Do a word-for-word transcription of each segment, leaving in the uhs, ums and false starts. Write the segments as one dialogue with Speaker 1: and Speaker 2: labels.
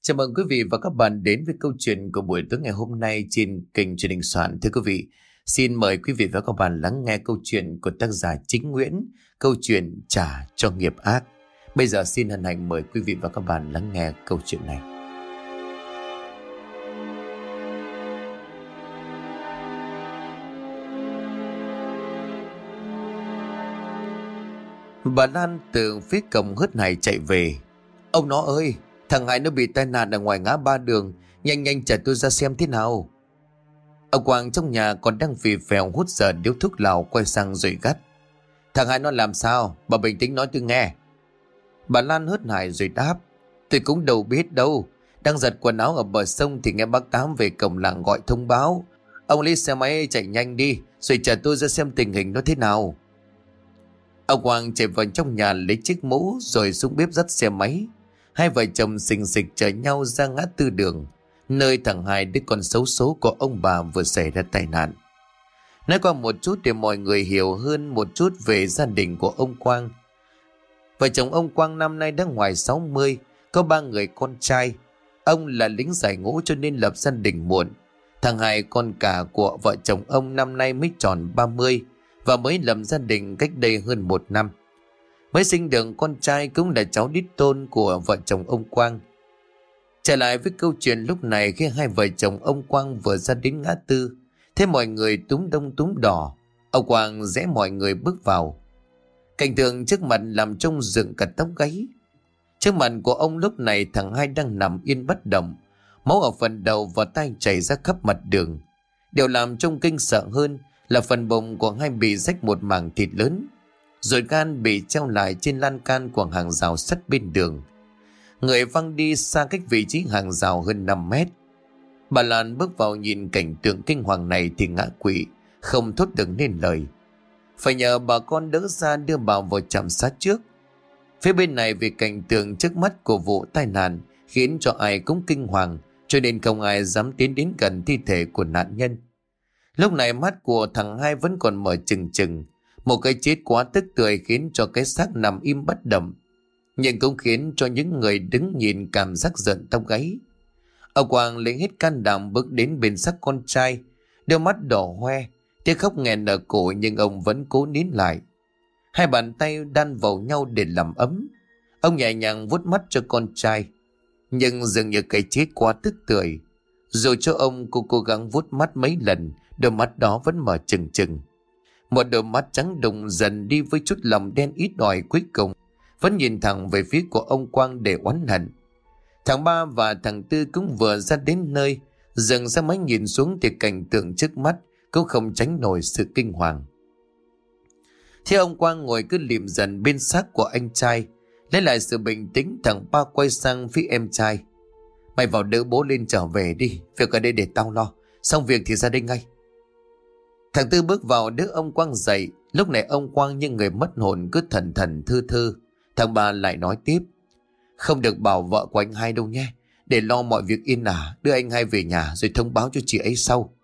Speaker 1: Chào mừng quý vị và các bạn đến với câu chuyện của buổi tối ngày hôm nay trên kênh truyền hình Soạn. Thưa quý vị, xin mời quý vị và các bạn lắng nghe câu chuyện của tác giả Chính Nguyễn, câu chuyện Trả cho nghiệp ác. Bây giờ xin hân hạnh mời quý vị và các bạn lắng nghe câu chuyện này. Bà Lan từ phía cổng Hớt Hải chạy về. Ông nó ơi! Thằng Hải nó bị tai nạn ở ngoài ngã ba đường. Nhanh nhanh chở tôi ra xem thế nào. Ông Quang trong nhà còn đang phì phèo hút giờ điếu thuốc lào, quay sang rồi gắt. Thằng Hải nó làm sao? Bà bình tĩnh nói tôi nghe. Bà Lan hớt hải rồi đáp. Tôi cũng đâu biết đâu. Đang giặt quần áo ở bờ sông thì nghe bác Tám về cổng làng gọi thông báo. Ông lấy xe máy chạy nhanh đi, rồi chở tôi ra xem tình hình nó thế nào. Ông Quang chạy vào trong nhà lấy chiếc mũ rồi xuống bếp dắt xe máy. Hai vợ chồng xình xịch chở nhau ra ngã tư đường, nơi thằng Hai đứa con xấu số của ông bà vừa xảy ra tai nạn. Nói qua một chút để mọi người hiểu hơn một chút về gia đình của ông Quang. Vợ chồng ông Quang năm nay đã ngoài sáu mươi, có ba người con trai. Ông là lính giải ngũ cho nên lập gia đình muộn. Thằng Hai con cả của vợ chồng ông năm nay mới tròn ba mươi và mới lập gia đình cách đây hơn một năm. Mới sinh được con trai cũng là cháu đích tôn của vợ chồng ông Quang. Trở lại với câu chuyện lúc này, khi hai vợ chồng ông Quang vừa ra đến ngã tư, thấy mọi người túm đông túm đỏ, ông Quang rẽ mọi người bước vào. Cảnh tượng trước mặt làm trông dựng cả tóc gáy. Trước mặt của ông lúc này thằng Hai đang nằm yên bất động, máu ở phần đầu và tay chảy ra khắp mặt đường. Điều làm trông kinh sợ hơn là phần bụng của Hai bị rách một mảng thịt lớn, rồi gan bị treo lại trên lan can của hàng rào sắt bên đường. Người văng đi xa cách vị trí hàng rào hơn năm mét. Bà Lan bước vào nhìn cảnh tượng kinh hoàng này thì ngã quỵ, không thốt được nên lời. Phải nhờ bà con đỡ ra đưa bà vào trạm xá trước. Phía bên này vì cảnh tượng trước mắt của vụ tai nạn khiến cho ai cũng kinh hoàng, cho nên không ai dám tiến đến gần thi thể của nạn nhân. Lúc này mắt của thằng Hai vẫn còn mở trừng trừng. Một cái chết quá tức tưởi khiến cho cái xác nằm im bất động, nhưng cũng khiến cho những người đứng nhìn cảm giác giận tóc gáy. Ông Quang lấy hết can đảm bước đến bên xác con trai, đôi mắt đỏ hoe, tiếng khóc nghẹn ở cổ, nhưng ông vẫn cố nín lại. Hai bàn tay đan vào nhau để làm ấm. Ông nhẹ nhàng vuốt mắt cho con trai, nhưng dường như cái chết quá tức tưởi. Dù cho ông cô cố gắng vuốt mắt mấy lần, đôi mắt đó vẫn mở trừng trừng. Một đôi mắt trắng đục dần đi với chút lòng đen ít ỏi, cuối cùng vẫn nhìn thẳng về phía của ông Quang để oán hận. Thằng Ba và thằng Tư cũng vừa ra đến nơi, dừng ra máy nhìn xuống thì cảnh tượng trước mắt cũng không tránh nổi sự kinh hoàng. Thế ông Quang ngồi cứ lìm dần bên xác của anh trai, lấy lại sự bình tĩnh. Thằng Ba quay sang phía em trai. Mày vào đỡ bố lên trở về đi, việc ở đây để tao lo, xong việc thì ra đây ngay. Thằng Tư bước vào đỡ ông Quang dậy. Lúc này ông Quang như người mất hồn, cứ thần thần thư thư. Thằng Ba lại nói tiếp. Không được bảo vợ của anh Hai đâu nhé, để lo mọi việc yên ả. Đưa anh Hai về nhà rồi thông báo cho chị ấy sau.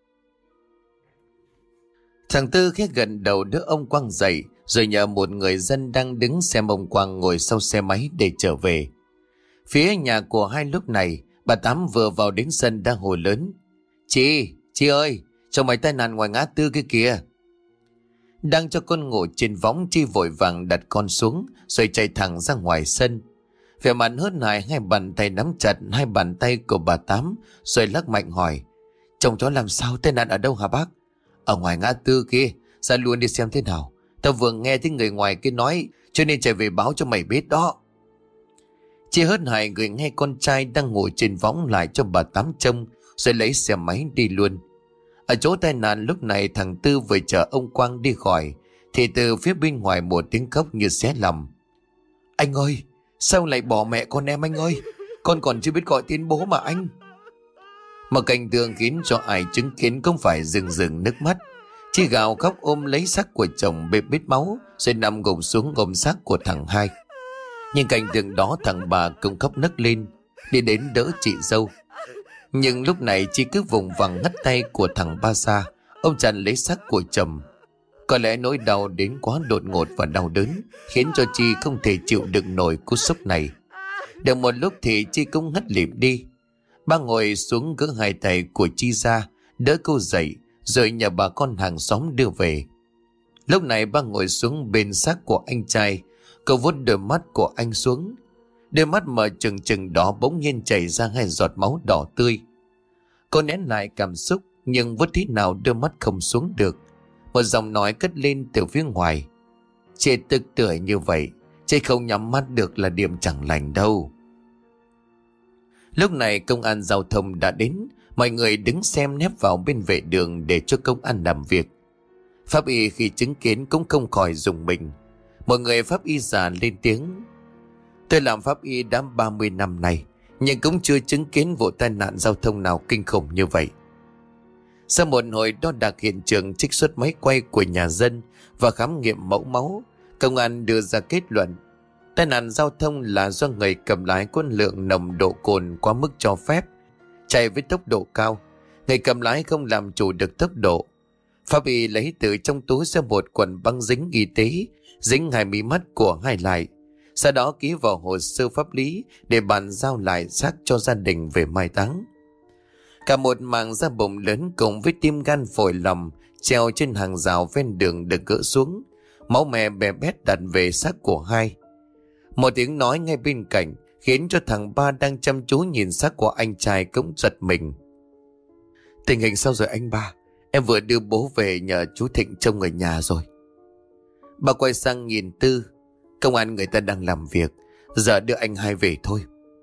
Speaker 1: Thằng Tư khẽ gần đầu đỡ ông Quang dậy, rồi nhờ một người dân đang đứng xem ông Quang ngồi sau xe máy để trở về. Phía nhà của Hai lúc này, bà Tám vừa vào đến sân đang hồ lớn. Chị, chị ơi, chồng mày tai nạn ngoài ngã tư kia kìa. Đang cho con ngủ trên võng, Chi vội vàng đặt con xuống rồi chạy thẳng ra ngoài sân. Vẻ mặt hớt hải, hai bàn tay nắm chặt hai bàn tay của bà Tám rồi lắc mạnh hỏi. Chồng cháu làm sao, tai nạn ở đâu hả bác? Ở ngoài ngã tư kia, ra luôn đi xem thế nào. Tao vừa nghe thấy người ngoài kia nói, cho nên chạy về báo cho mày biết đó. Chi hớt hải gửi nghe con trai đang ngồi trên võng lại cho bà Tám trông, rồi lấy xe máy đi luôn. Ở chỗ tai nạn lúc này, thằng Tư vừa chở ông Quang đi khỏi thì từ phía bên ngoài một tiếng khóc như xé lòng. Anh ơi, sao lại bỏ mẹ con em anh ơi? Con còn chưa biết gọi tên bố mà anh. Một cảnh tượng khiến cho ai chứng kiến cũng phải rừng rừng nước mắt. Chi gào khóc ôm lấy xác của chồng bê bết máu, rồi nằm gục xuống ôm xác của thằng Hai. Nhưng cảnh tượng đó thằng bà cũng khóc nấc lên đi đến đỡ chị dâu. Nhưng lúc này Chi cứ vùng vằng ngắt tay của thằng Ba ra, ông chặn lấy xác của chồng. Có lẽ nỗi đau đến quá đột ngột và đau đớn khiến cho Chi không thể chịu đựng nổi cú sốc này. Được một lúc thì Chi cũng ngất lịm đi. Ba ngồi xuống gỡ hai tay của Chi ra, đỡ cô dậy, rồi nhờ bà con hàng xóm đưa về. Lúc này ba ngồi xuống bên xác của anh trai. Cậu vuốt đôi mắt của anh xuống. Đôi mắt mở trừng trừng đó bỗng nhiên chảy ra hai giọt máu đỏ tươi. Cô nén lại cảm xúc, nhưng vuốt thế nào đôi mắt không xuống được. Một giọng nói cất lên từ phía ngoài: "Chị tức tưởi như vậy, chị không nhắm mắt được là điểm chẳng lành đâu." Lúc này công an giao thông đã đến. Mọi người đứng xem nép vào bên vệ đường để cho công an làm việc. Pháp y khi chứng kiến cũng không khỏi rùng mình. Một người pháp y già lên tiếng: "Tôi làm pháp y đã ba mươi năm nay, nhưng cũng chưa chứng kiến vụ tai nạn giao thông nào kinh khủng như vậy." Sau một hồi đo đạc hiện trường, trích xuất máy quay của nhà dân và khám nghiệm mẫu máu, công an đưa ra kết luận tai nạn giao thông là do người cầm lái có lượng nồng độ cồn quá mức cho phép, chạy với tốc độ cao. Người cầm lái không làm chủ được tốc độ. Pháp y lấy từ trong túi ra một quần băng dính y tế, dính hai mí mắt của hai lại, sau đó ký vào hồ sơ pháp lý để bàn giao lại xác cho gia đình về mai táng. Cả một mảng da bụng lớn cùng với tim gan phổi lòng treo trên hàng rào ven đường được gỡ xuống, máu me bè bét đặt về xác của hai. Một tiếng nói ngay bên cạnh khiến cho thằng ba đang chăm chú nhìn xác của anh trai cũng giật mình. "Tình hình sao rồi anh ba? Em vừa đưa bố về nhờ chú Thịnh trông người nhà rồi." Bà quay sang nhìn Tư: "Công an người ta đang làm việc, giờ đưa anh hai về thôi."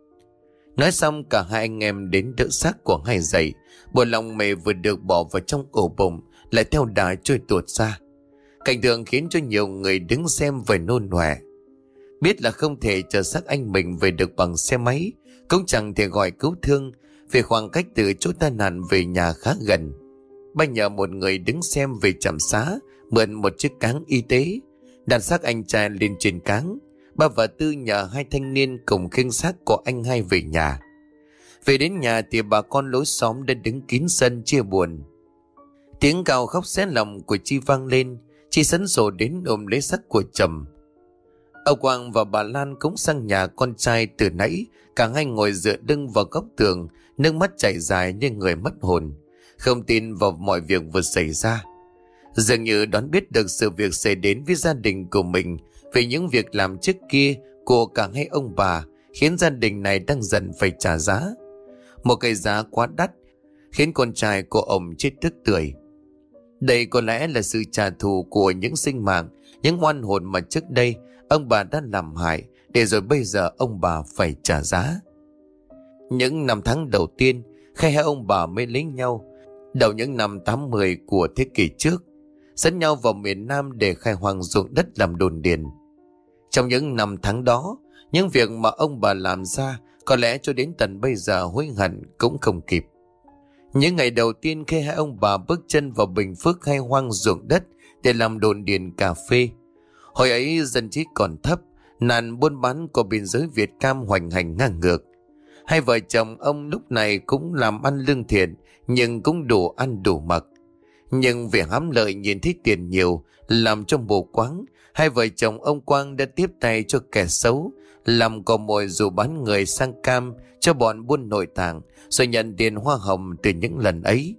Speaker 1: Nói xong cả hai anh em đến đỡ xác của hai dậy. Bộ lòng mề vừa được bỏ vào trong ổ bụng lại theo đà trôi tuột ra. Cảnh tượng khiến cho nhiều người đứng xem phải nôn ọe. Biết là không thể chờ xác anh mình về được bằng xe máy, cũng chẳng thể gọi cứu thương, vì khoảng cách từ chỗ tai nạn về nhà khá gần. Ba nhờ một người đứng xem về trạm xá mượn một chiếc cáng y tế, đặt xác anh trai lên trên cáng. Ba và Tư nhờ hai thanh niên cùng khiêng xác của anh hai về nhà. Về đến nhà thì bà con lối xóm đã đứng kín sân chia buồn. Tiếng gào khóc xé lòng của Chi vang lên. Chi sấn sổ đến ôm lấy xác của chồng. Ông Quang và bà Lan cũng sang nhà con trai từ nãy. Cả hai ngồi dựa lưng vào góc tường, nước mắt chảy dài như người mất hồn, không tin vào mọi việc vừa xảy ra. Dường như đoán biết được sự việc xảy đến với gia đình của mình vì những việc làm trước kia của cả hai ông bà, khiến gia đình này đang dần phải trả giá. Một cái giá quá đắt khiến con trai của ông chết tức tưởi. Đây có lẽ là sự trả thù của những sinh mạng, những oan hồn mà trước đây ông bà đã làm hại, để rồi bây giờ ông bà phải trả giá. Những năm tháng đầu tiên khi hai ông bà mới lấy nhau, đầu những năm tám mươi của thế kỷ trước, dẫn nhau vào miền Nam để khai hoang ruộng đất làm đồn điền. Trong những năm tháng đó, những việc mà ông bà làm ra có lẽ cho đến tận bây giờ hối hận cũng không kịp. Những ngày đầu tiên khi hai ông bà bước chân vào Bình Phước khai hoang ruộng đất để làm đồn điền cà phê, hồi ấy dân trí còn thấp, nạn buôn bán của biên giới Việt Cam hoành hành ngang ngược. Hai vợ chồng ông lúc này cũng làm ăn lương thiện, nhưng cũng đủ ăn đủ mặc. Nhưng vì hám lợi nhìn thấy tiền nhiều, làm cho mù quáng, hai vợ chồng ông Quang đã tiếp tay cho kẻ xấu, làm cò mồi dù bán người sang Cam cho bọn buôn nội tạng, rồi nhận tiền hoa hồng từ những lần ấy.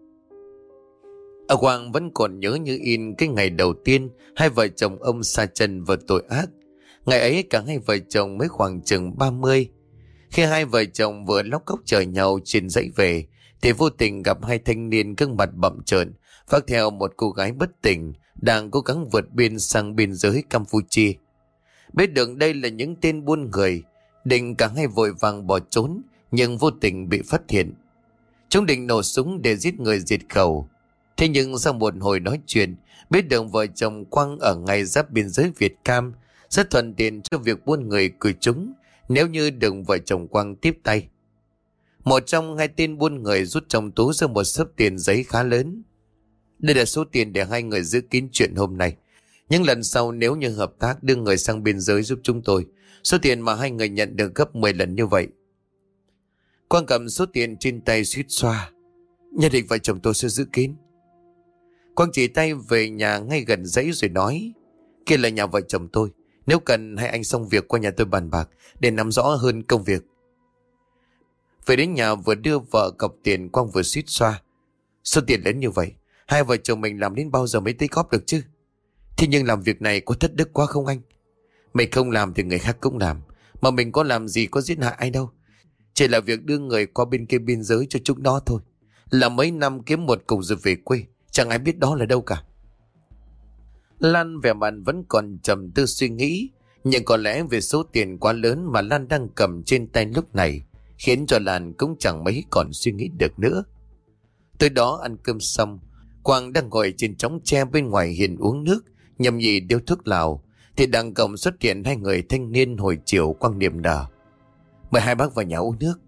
Speaker 1: Ông Quang vẫn còn nhớ như in cái ngày đầu tiên hai vợ chồng ông sa chân vào tội ác. Ngày ấy cả hai vợ chồng mới khoảng chừng ba mươi. Khi hai vợ chồng vừa lóc cóc chờ nhau trên dãy về, thì vô tình gặp hai thanh niên gương mặt bặm trợn vác theo một cô gái bất tỉnh đang cố gắng vượt biên sang biên giới Campuchia. Biết được đây là những tên buôn người, định cả hai vội vàng bỏ trốn, nhưng vô tình bị phát hiện. Chúng định nổ súng để giết người diệt khẩu. Thế nhưng sau một hồi nói chuyện, biết được vợ chồng Quang ở ngay giáp biên giới Việt Cam, rất thuận tiện cho việc buôn người của chúng nếu như đừng vợ chồng Quang tiếp tay. Một trong hai tên buôn người rút trong túi ra một xấp tiền giấy khá lớn. Đây là số tiền để hai người giữ kín chuyện hôm nay. Nhưng lần sau nếu như hợp tác đưa người sang biên giới giúp chúng tôi, số tiền mà hai người nhận được gấp mười lần như vậy. Quang cầm số tiền trên tay suýt xoa. Nhất định vợ chồng tôi sẽ giữ kín. Quang chỉ tay về nhà ngay gần dãy rồi nói: Kia là nhà vợ chồng tôi, Nếu cần hai anh xong việc qua nhà tôi bàn bạc để nắm rõ hơn công việc. Về đến nhà vừa đưa vợ cọc tiền, Quang vừa suýt xoa. Số tiền lớn như vậy, hai vợ chồng mình làm đến bao giờ mới tích góp được chứ? Thế nhưng làm việc này có thất đức quá không anh? Mình không làm thì người khác cũng làm. Mà mình có làm gì có giết hại ai đâu. Chỉ là việc đưa người qua bên kia biên giới cho chúng nó thôi. Là mấy năm kiếm một cục rồi về quê, chẳng ai biết đó là đâu cả. Lan vẻ mặt vẫn còn trầm tư suy nghĩ. Nhưng có lẽ về số tiền quá lớn mà Lan đang cầm trên tay lúc này khiến cho Lan cũng chẳng mấy còn suy nghĩ được nữa. Tới đó ăn cơm xong, Quang đang ngồi trên chõng tre bên ngoài hiên uống nước, nhâm nhi điếu thuốc lào, thì đằng cổng xuất hiện hai người thanh niên hồi chiều. Quang niềm nở: "Mời hai bác vào nhà uống nước."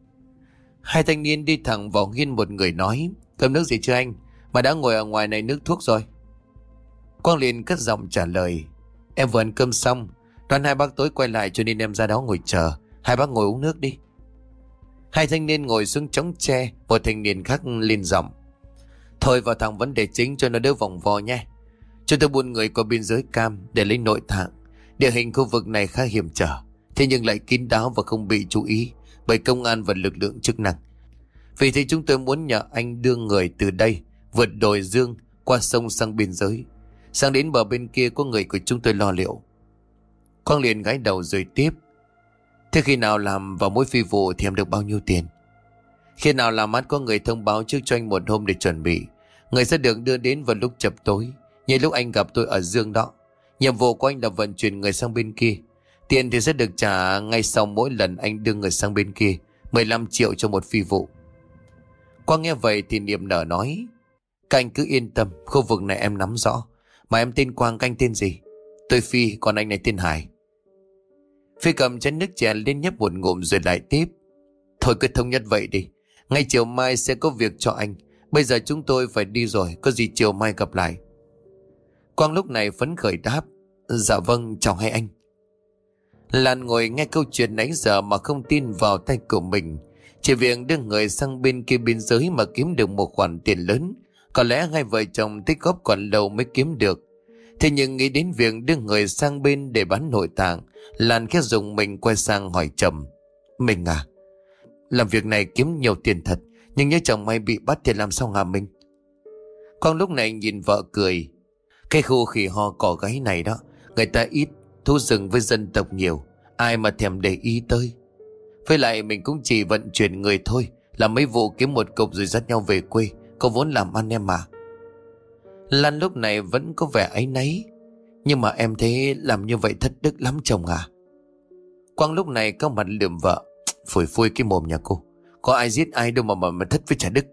Speaker 1: Hai thanh niên đi thẳng vào hiên, một người nói: "Cơm nước gì chưa anh? Mà đã ngồi ở ngoài này nước thuốc rồi." Quang liền cất giọng trả lời: "Em vừa ăn cơm xong, đoán hai bác tối quay lại cho nên em ra đó ngồi chờ. Hai bác ngồi uống nước đi." Hai thanh niên ngồi xuống chõng tre. Một thanh niên khác lên giọng: "Thôi vào thẳng vấn đề chính cho nó đỡ vòng vo nhé. Chúng tôi buôn người qua biên giới Cam để lấy nội tạng. Địa hình khu vực này khá hiểm trở, thế nhưng lại kín đáo và không bị chú ý bởi công an và lực lượng chức năng. Vì thế chúng tôi muốn nhờ anh đưa người từ đây vượt đồi Dương qua sông sang biên giới. Sang đến bờ bên kia có người của chúng tôi lo liệu." Quang liền gãi đầu rồi tiếp: "Thế khi nào làm vào mỗi phi vụ thì em được bao nhiêu tiền?" "Khi nào làm ăn có người thông báo trước cho anh một hôm để chuẩn bị. Người sẽ được đưa đến vào lúc chập tối, như lúc anh gặp tôi ở Dương đó. Nhiệm vụ của anh là vận chuyển người sang bên kia. Tiền thì sẽ được trả ngay sau mỗi lần anh đưa người sang bên kia, mười lăm triệu cho một phi vụ." Quang nghe vậy thì niềm nở nói: "Các anh cứ yên tâm, khu vực này em nắm rõ. Mà em tên Quang, các anh tên gì?" "Tôi Phi, còn anh này tên Hải." Phi cầm chén nước chè lên nhấp một ngụm rồi lại tiếp: "Thôi cứ thống nhất vậy đi. Ngay chiều mai sẽ có việc cho anh. Bây giờ chúng tôi phải đi rồi, có gì chiều mai gặp lại." Quang lúc này phấn khởi đáp: "Dạ vâng, chào hai anh." Lan ngồi nghe câu chuyện nãy giờ mà không tin vào tay của mình. Chỉ việc đưa người sang bên kia biên giới mà kiếm được một khoản tiền lớn, có lẽ hai vợ chồng tích góp còn lâu mới kiếm được. Thế nhưng nghĩ đến việc đưa người sang bên để bán nội tạng, Lan khẽ dùng mình quay sang hỏi chồng: "Mình à, làm việc này kiếm nhiều tiền thật, nhưng nhớ chồng may bị bắt thì làm sao hả mình?" Con lúc này nhìn vợ cười: "Cái khu khỉ ho cỏ gáy này đó, người ta ít, thú rừng với dân tộc nhiều, ai mà thèm để ý tới. Với lại mình cũng chỉ vận chuyển người thôi, làm mấy vụ kiếm một cục rồi dắt nhau về quê, có vốn làm ăn em mà." Lan lúc này vẫn có vẻ áy náy: "Nhưng mà em thấy làm như vậy thất đức lắm chồng à." Quang lúc này có mặt lườm vợ: "Phủi phui cái mồm nhà cô, có ai giết ai đâu mà mà, mà thất với trả đức."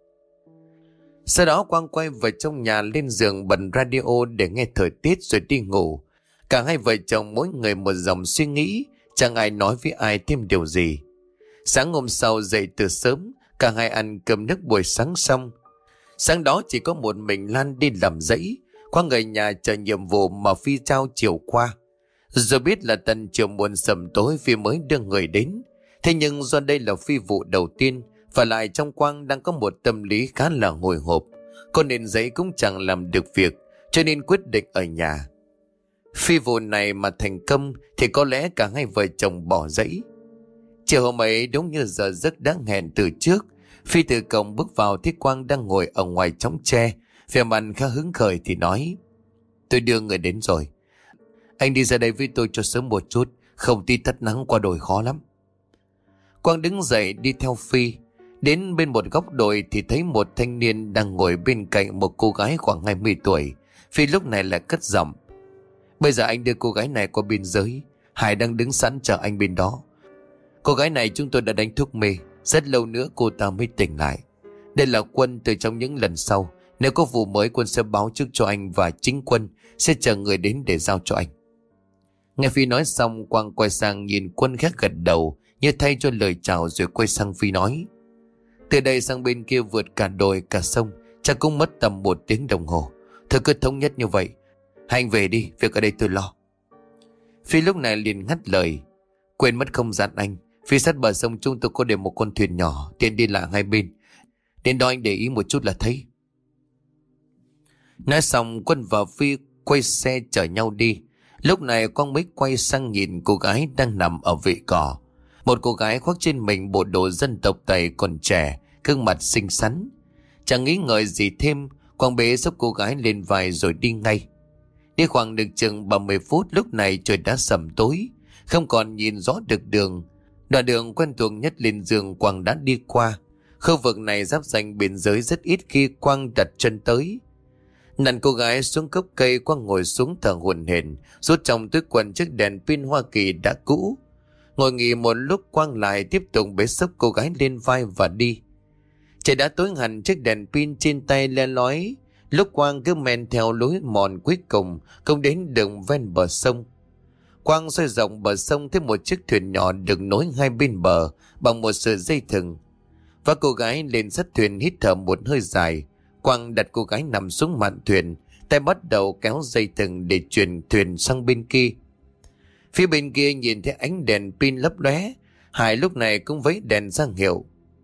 Speaker 1: Sau đó Quang quay vào trong nhà, lên giường bật radio để nghe thời tiết rồi đi ngủ. Cả hai vợ chồng mỗi người một dòng suy nghĩ, chẳng ai nói với ai thêm điều gì. Sáng hôm sau dậy từ sớm, cả hai ăn cơm nước buổi sáng xong. Sáng đó chỉ có một mình Lan đi làm dãy, Quang người nhà chờ nhiệm vụ mà Phi trao chiều qua. Rồi biết là tận chiều muộn sầm tối Phi mới đưa người đến. Thế nhưng do đây là phi vụ đầu tiên, và lại trong Quang đang có một tâm lý khá là hồi hộp, có nên giấy cũng chẳng làm được việc, cho nên quyết định ở nhà. Phi vụ này mà thành công thì có lẽ cả hai vợ chồng bỏ dãy. Chiều hôm ấy đúng như giờ giấc đã hẹn từ trước, Phi từ cổng bước vào thấy Quang đang ngồi ở ngoài chõng tre, vẻ mặt khá hứng khởi thì nói: "Tôi đưa người đến rồi. Anh đi ra đây với tôi cho sớm một chút, không tí tắt nắng qua đồi khó lắm." Quang đứng dậy đi theo Phi. Đến bên một góc đồi thì thấy một thanh niên đang ngồi bên cạnh một cô gái khoảng hai mươi tuổi. Phi lúc này lại cất giọng: "Bây giờ anh đưa cô gái này qua biên giới, Hải đang đứng sẵn chờ anh bên đó. Cô gái này chúng tôi đã đánh thuốc mê, rất lâu nữa cô ta mới tỉnh lại. Đây là Quân, từ trong những lần sau, nếu có vụ mới Quân sẽ báo trước cho anh và chính Quân sẽ chờ người đến để giao cho anh." Nghe Phi nói xong, Quang quay sang nhìn Quân khẽ gật đầu như thay cho lời chào, rồi quay sang Phi nói: "Từ đây sang bên kia vượt cả đồi cả sông chắc cũng mất tầm một tiếng đồng hồ. Thôi cứ thống nhất như vậy, hai anh về đi, việc ở đây tôi lo." Phi lúc này liền ngắt lời: "Quên mất không dặn anh, phía sát bờ sông chúng tôi có để một con thuyền nhỏ tiện đi lại hai bên, đến đó anh để ý một chút là thấy." Nói xong Quân và Phi quay xe chở nhau đi. Lúc này Quang mới quay sang nhìn cô gái đang nằm ở vệ cỏ. Một cô gái khoác trên mình bộ đồ dân tộc Tây còn trẻ, gương mặt xinh xắn. Chẳng nghĩ ngợi gì thêm, Quang bế xốc cô gái lên vai rồi đi ngay. Đi khoảng được chừng ba mươi phút, lúc này trời đã sầm tối, không còn nhìn rõ được đường. Đoạn đường quen thuộc nhất lên giường Quang đã đi qua. Khu vực này giáp ranh biên giới, rất ít khi Quang đặt chân tới. Nặn cô gái xuống gốc cây, Quang ngồi xuống thở hổn hển, rút trong túi quần chiếc đèn pin Hoa Kỳ đã cũ. Ngồi nghỉ một lúc, Quang lại tiếp tục bế xốc cô gái lên vai và đi. Trời đã tối hẳn, chiếc đèn pin trên tay le lói. Lúc Quang cứ men theo lối mòn, cuối cùng cũng đến đường ven bờ sông. Quang xoay rộng bờ sông, thấy một chiếc thuyền nhỏ được nối hai bên bờ bằng một sợi dây thừng. Và cô gái lên sát thuyền, hít thở một hơi dài. Quang đặt cô gái nằm xuống mạn thuyền, tay bắt đầu kéo dây thừng để chuyển thuyền sang bên kia. Phía bên kia nhìn thấy ánh đèn pin lấp lóe, Hải lúc này cũng vẫy đèn ra hiệu.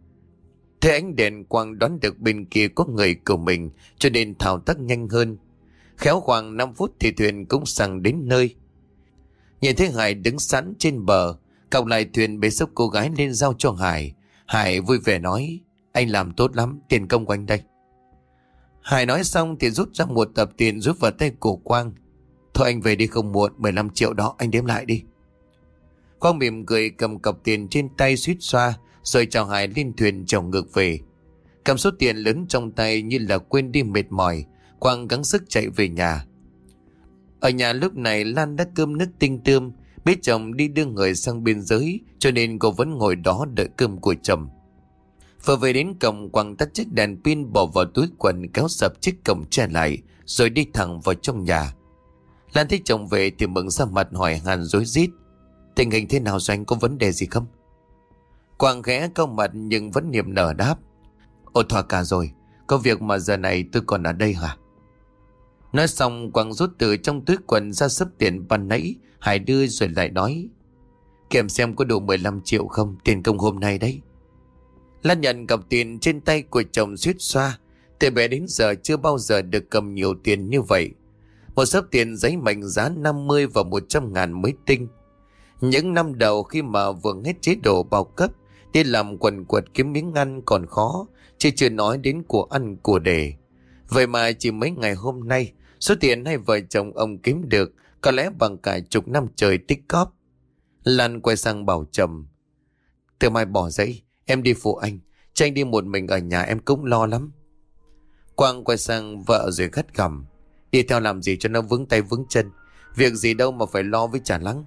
Speaker 1: Thấy ánh đèn, Quang đoán được bên kia có người của mình, cho nên thao tác nhanh hơn. Khéo khoảng năm phút thì thuyền cũng sang đến nơi. Nhìn thấy Hải đứng sẵn trên bờ, còng lại thuyền bế xốc cô gái lên giao cho Hải. Hải vui vẻ nói: "Anh làm tốt lắm, tiền công của anh đây." Hải nói xong thì rút ra một tập tiền rút vào tay của Quang. "Thôi anh về đi không muộn, mười lăm triệu đó anh đếm lại đi." Quang mỉm cười cầm cọc tiền trên tay suýt xoa, rồi chào Hải lên thuyền chèo ngược về. Cầm số tiền lớn trong tay như là quên đi mệt mỏi, Quang gắng sức chạy về nhà. Ở nhà lúc này Lan đã cơm nước tinh tươm, biết chồng đi đưa người sang biên giới, cho nên cô vẫn ngồi đó đợi cơm của chồng. Vừa về đến cổng, Quang tắt chiếc đèn pin bỏ vào túi quần, kéo sập chiếc cổng che lại, rồi đi thẳng vào trong nhà. Lan thấy chồng về thì mừng ra mặt hỏi han rối rít: "Tình hình thế nào rồi anh, có vấn đề gì không?" Quang khẽ cau mặt nhưng vẫn niềm nở đáp: "Ồ, thỏa cả rồi, có việc mà giờ này tôi còn ở đây hả?" Nói xong, Quang rút từ trong túi quần ra sấp tiền ban nãy Hải đưa, rồi lại nói: "Kiểm xem có đủ mười lăm triệu không, tiền công hôm nay đấy." Lan nhận cọc tiền trên tay của chồng suýt xoa. Từ bé đến giờ chưa bao giờ được cầm nhiều tiền như vậy. Một xấp tiền giấy mệnh giá năm mươi và một trăm ngàn mới tinh. Những năm đầu khi mà vừa hết chế độ bao cấp, đi làm quần quật kiếm miếng ăn còn khó, chứ chưa nói đến của ăn của để. Vậy mà chỉ mấy ngày hôm nay, số tiền hai vợ chồng ông kiếm được có lẽ bằng cả chục năm trời tích cóp. Lan quay sang bảo chồng: "Từ mai bỏ giấy, em đi phụ anh, cho anh đi một mình ở nhà em cũng lo lắm." Quang quay sang vợ rồi gắt gỏng: "Đi theo làm gì cho nó vướng tay vướng chân, việc gì đâu mà phải lo với Trà Lắng."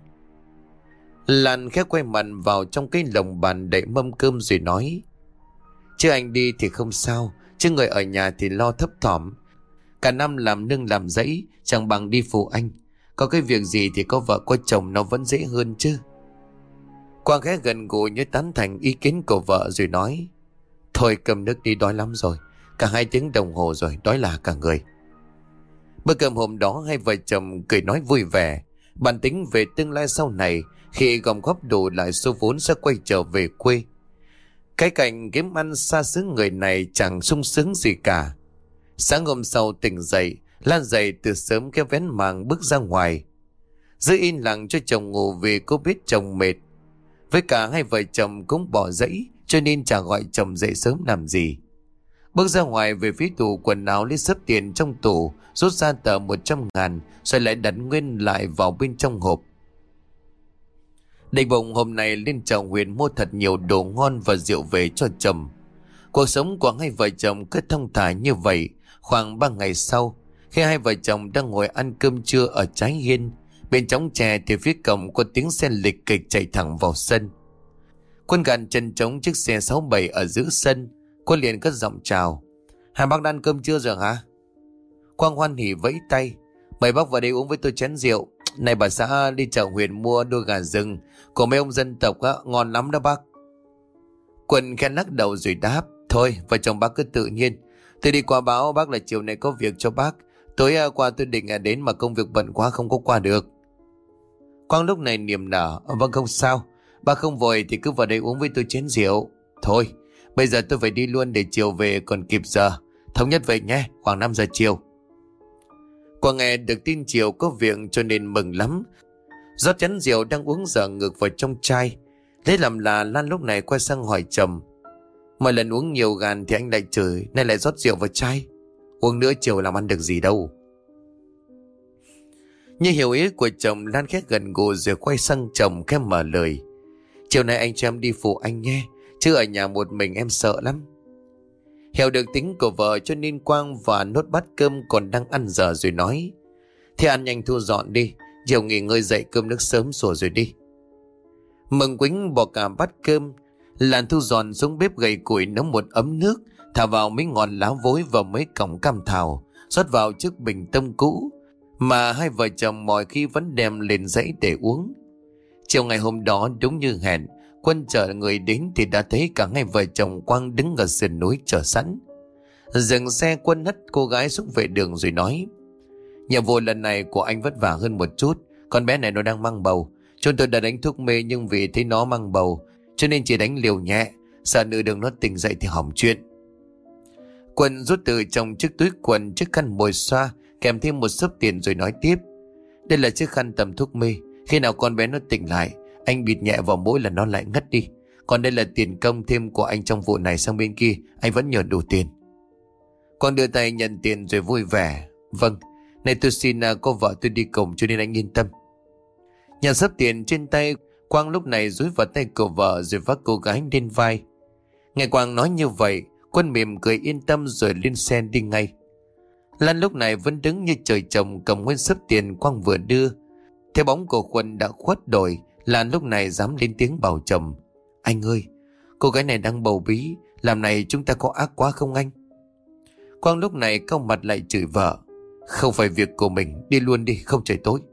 Speaker 1: Lan khẽ quay mặt vào trong cái lồng bàn đậy mâm cơm rồi nói: "Chứ anh đi thì không sao, chứ người ở nhà thì lo thấp thỏm. Cả năm làm nương làm rẫy, chẳng bằng đi phụ anh. Có cái việc gì thì có vợ có chồng nó vẫn dễ hơn chứ." Quang khẽ gần gũi như tán thành ý kiến của vợ rồi nói: "Thôi cầm nước đi, đói lắm rồi. Cả hai tiếng đồng hồ rồi, đói là cả người." Bữa cơm hôm đó hai vợ chồng cười nói vui vẻ, bàn tính về tương lai sau này. Khi gom góp đủ lại số vốn sẽ quay trở về quê. Cái cảnh kiếm ăn xa xứ người này chẳng sung sướng gì cả. Sáng hôm sau tỉnh dậy, Lan dậy từ sớm kéo vén màn bước ra ngoài. Giữ yên lặng cho chồng ngủ vì cô biết chồng mệt. Với cả hai vợ chồng cũng bỏ dãy, cho nên chả gọi chồng dậy sớm làm gì. Bước ra ngoài về phía tủ quần áo, lấy xấp tiền trong tủ, rút ra tờ một trăm ngàn, rồi lại đặt nguyên lại vào bên trong hộp. Định bụng hôm nay lên chợ Huyền mua thật nhiều đồ ngon và rượu về cho chồng. Cuộc sống của hai vợ chồng cứ thong thả như vậy. Khoảng ba ngày sau, khi hai vợ chồng đang ngồi ăn cơm trưa ở trái hiên, bên trống chè thì phía cổng có tiếng xe lịch kịch chạy thẳng vào sân. Quân gàn chân trống chiếc xe sáu bảy ở giữa sân. Quân liền cất giọng chào: "Hai bác đã ăn cơm chưa rồi hả?" Quang hoan hỉ vẫy tay: "Mời bác vào đây uống với tôi chén rượu. Này bà xã đi chợ Huyền mua đôi gà rừng của mấy ông dân tộc á, ngon lắm đó bác." Quân khen lắc đầu rồi đáp: "Thôi vợ chồng bác cứ tự nhiên. Tôi đi qua báo bác là chiều nay có việc cho bác. Tối qua tôi định đến mà công việc bận quá không có qua được." Quang lúc này niềm nở: "Vâng không sao, bác không vội thì cứ vào đây uống với tôi chén rượu. Thôi bây giờ tôi phải đi luôn để chiều về còn kịp giờ. Thống nhất vậy nhé, khoảng năm giờ chiều." Quang nghe được tin chiều có việc cho nên mừng lắm. Rót chén rượu đang uống dở ngược vào trong chai. Lấy làm là Lan lúc này quay sang hỏi chồng. Mọi lần uống nhiều gàn thì anh lại chửi, nay lại rót rượu vào chai. Uống nữa chiều làm ăn được gì đâu. Như hiểu ý của chồng, Lan khét gần gù rồi quay sang chồng khẽ mở lời. Chiều nay anh cho em đi phụ anh nhé, chứ ở nhà một mình em sợ lắm. Hiểu được tính của vợ cho nên Quang và nốt bát cơm còn đang ăn dở rồi nói. Thế ăn nhanh thu dọn đi, chiều nghỉ ngơi dậy cơm nước sớm rồi rồi đi. Mừng Quýnh bỏ cả bát cơm. Lan thu dọn xuống bếp gầy củi nấu một ấm nước, thả vào mấy ngọn lá vối và mấy cọng cam thảo, rót vào chiếc bình tông cũ mà hai vợ chồng mọi khi vẫn đem lên dãy để uống. Chiều ngày hôm đó đúng như hẹn, Quân chở người đến thì đã thấy cả hai vợ chồng Quang đứng ở sườn núi chờ sẵn. Dừng xe, Quân hất cô gái xuống vệ đường rồi nói. Nhiệm vụ lần này của anh vất vả hơn một chút. Con bé này nó đang mang bầu. Chúng tôi đã đánh thuốc mê nhưng vì thấy nó mang bầu cho nên chỉ đánh liều nhẹ, sợ nửa đường nó tỉnh dậy thì hỏng chuyện. Quân rút từ trong chiếc túi quần chiếc khăn mồi xoa kèm thêm một xấp tiền rồi nói tiếp. Đây là chiếc khăn tầm thuốc mê. Khi nào con bé nó tỉnh lại, anh bịt nhẹ vào mũi là nó lại ngất đi. Còn đây là tiền công thêm của anh trong vụ này, sang bên kia anh vẫn nhờ đủ tiền. Quang đưa tay nhận tiền rồi vui vẻ. Vâng, này tôi xin uh, cô vợ tôi đi cùng cho nên anh yên tâm. Nhận xấp tiền trên tay, Quang lúc này dúi vào tay của vợ rồi vác cô gái lên vai. Nghe Quang nói như vậy, Quân mỉm cười yên tâm rồi lên xe đi ngay. Lan lúc này vẫn đứng như trời trồng cầm nguyên xấp tiền Quang vừa đưa. Theo bóng của Quân đã khuất đổi, Lan lúc này dám lên tiếng bảo chồng. Anh ơi, cô gái này đang bầu bí, làm này chúng ta có ác quá không anh? Quang lúc này cau mặt lại chửi vợ. Không phải việc của mình, đi luôn đi, không trời tối.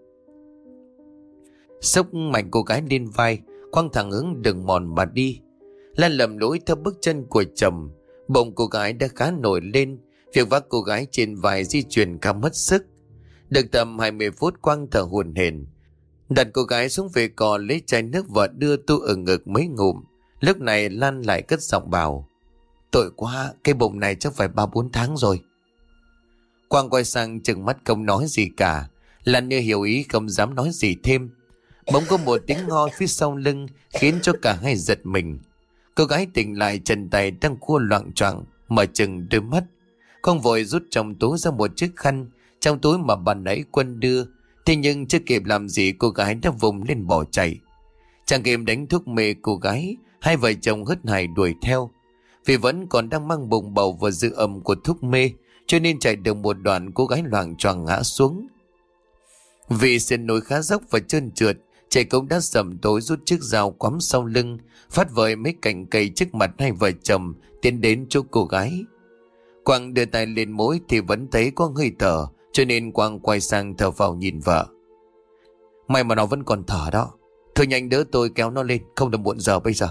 Speaker 1: Xốc mạnh cô gái lên vai, Quang thẳng hướng đường mòn mà đi. Lan lầm lỗi theo bước chân của chồng. Bụng cô gái đã khá nổi lên, việc vác cô gái trên vai di chuyển khá mất sức. Được tầm hai mươi phút, Quang thở hổn hển, đặt cô gái xuống về cò lấy chai nước vợ đưa tu ở ngực mấy ngụm. Lúc này Lan lại cất giọng bảo. Tội quá, cái bụng này chắc phải ba bốn tháng rồi. Quang quay sang chừng mắt không nói gì cả. Lan như hiểu ý không dám nói gì thêm. Bỗng có một tiếng ngo phía sau lưng khiến cho cả hai giật mình. Cô gái tỉnh lại, chân tay đang cua loạng choạng, mở chừng đôi mắt. Quang vội rút trong túi ra một chiếc khăn, trong túi mà ban nãy Quân đưa. Thế nhưng chưa kịp làm gì cô gái đã vùng lên bỏ chạy. Chẳng kịp đánh thuốc mê cô gái, hai vợ chồng hớt hải đuổi theo. Vì vẫn còn đang mang bụng bầu và dư âm của thuốc mê, cho nên chạy được một đoạn cô gái loạng choạng ngã xuống. Vì sườn núi khá dốc và trơn trượt, chạy cũng đã sầm tối rút chiếc dao quắm sau lưng, phát vời mấy cành cây trước mặt hai vợ chồng tiến đến chỗ cô gái. Quang đưa tay lên mũi thì vẫn thấy có hơi thở, cho nên Quang quay sang thở vào nhìn vợ. May mà nó vẫn còn thở đó. Thôi nhanh đỡ tôi kéo nó lên, không được muộn giờ bây giờ.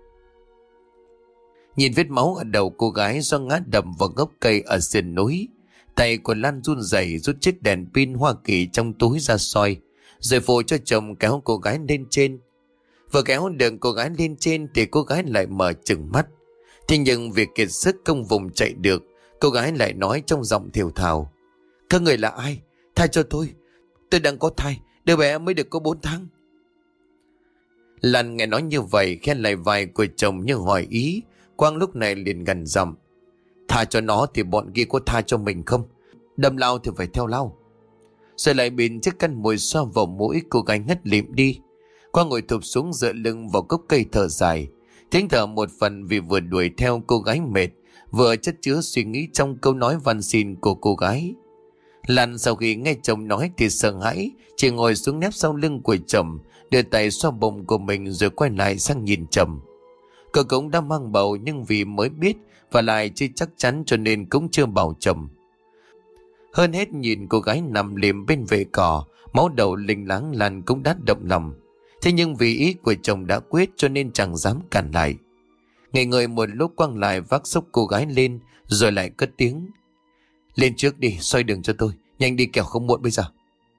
Speaker 1: Nhìn vết máu ở đầu cô gái do ngã đập vào gốc cây ở sườn núi, tay của Lan run rẩy rút chiếc đèn pin Hoa Kỳ trong túi ra soi, rồi vội cho chồng kéo cô gái lên trên. Vừa kéo được cô gái lên trên thì cô gái lại mở trừng mắt. Thế nhưng việc kiệt sức không vùng chạy được, cô gái lại nói trong giọng thều thào. Các người là ai? Tha cho tôi. Tôi đang có thai, đứa bé mới được có bốn tháng. Lan nghe nói như vậy khen lại vai của chồng như hỏi ý. Quang lúc này liền gần giọng. Tha cho nó thì bọn kia có tha cho mình không? Đâm lao thì phải theo lao. Rồi lại bịn chiếc khăn mồi xoa vào mũi, cô gái ngất lịm đi. Quang ngồi thụp xuống dựa lưng vào gốc cây thở dài. Tiếng thở một phần vì vừa đuổi theo cô gái mệt, vừa chất chứa suy nghĩ trong câu nói van xin của cô gái. Lan sau khi nghe chồng nói thì sợ hãi, chỉ ngồi xuống nép sau lưng của chồng, đưa tay xoa bụng của mình rồi quay lại sang nhìn chồng. Cô cũng đã mang bầu nhưng vì mới biết và lại chưa chắc chắn cho nên cũng chưa bảo chồng. Hơn hết nhìn cô gái nằm liệm bên vệ cỏ, máu đầu linh láng, Lan cũng đã động lòng. Thế nhưng vì ý của chồng đã quyết cho nên chẳng dám cản lại. Ngày người một lúc Quang lại vác xốc cô gái lên rồi lại cất tiếng. Lên trước đi, xoay đường cho tôi, nhanh đi kẻo không muộn bây giờ.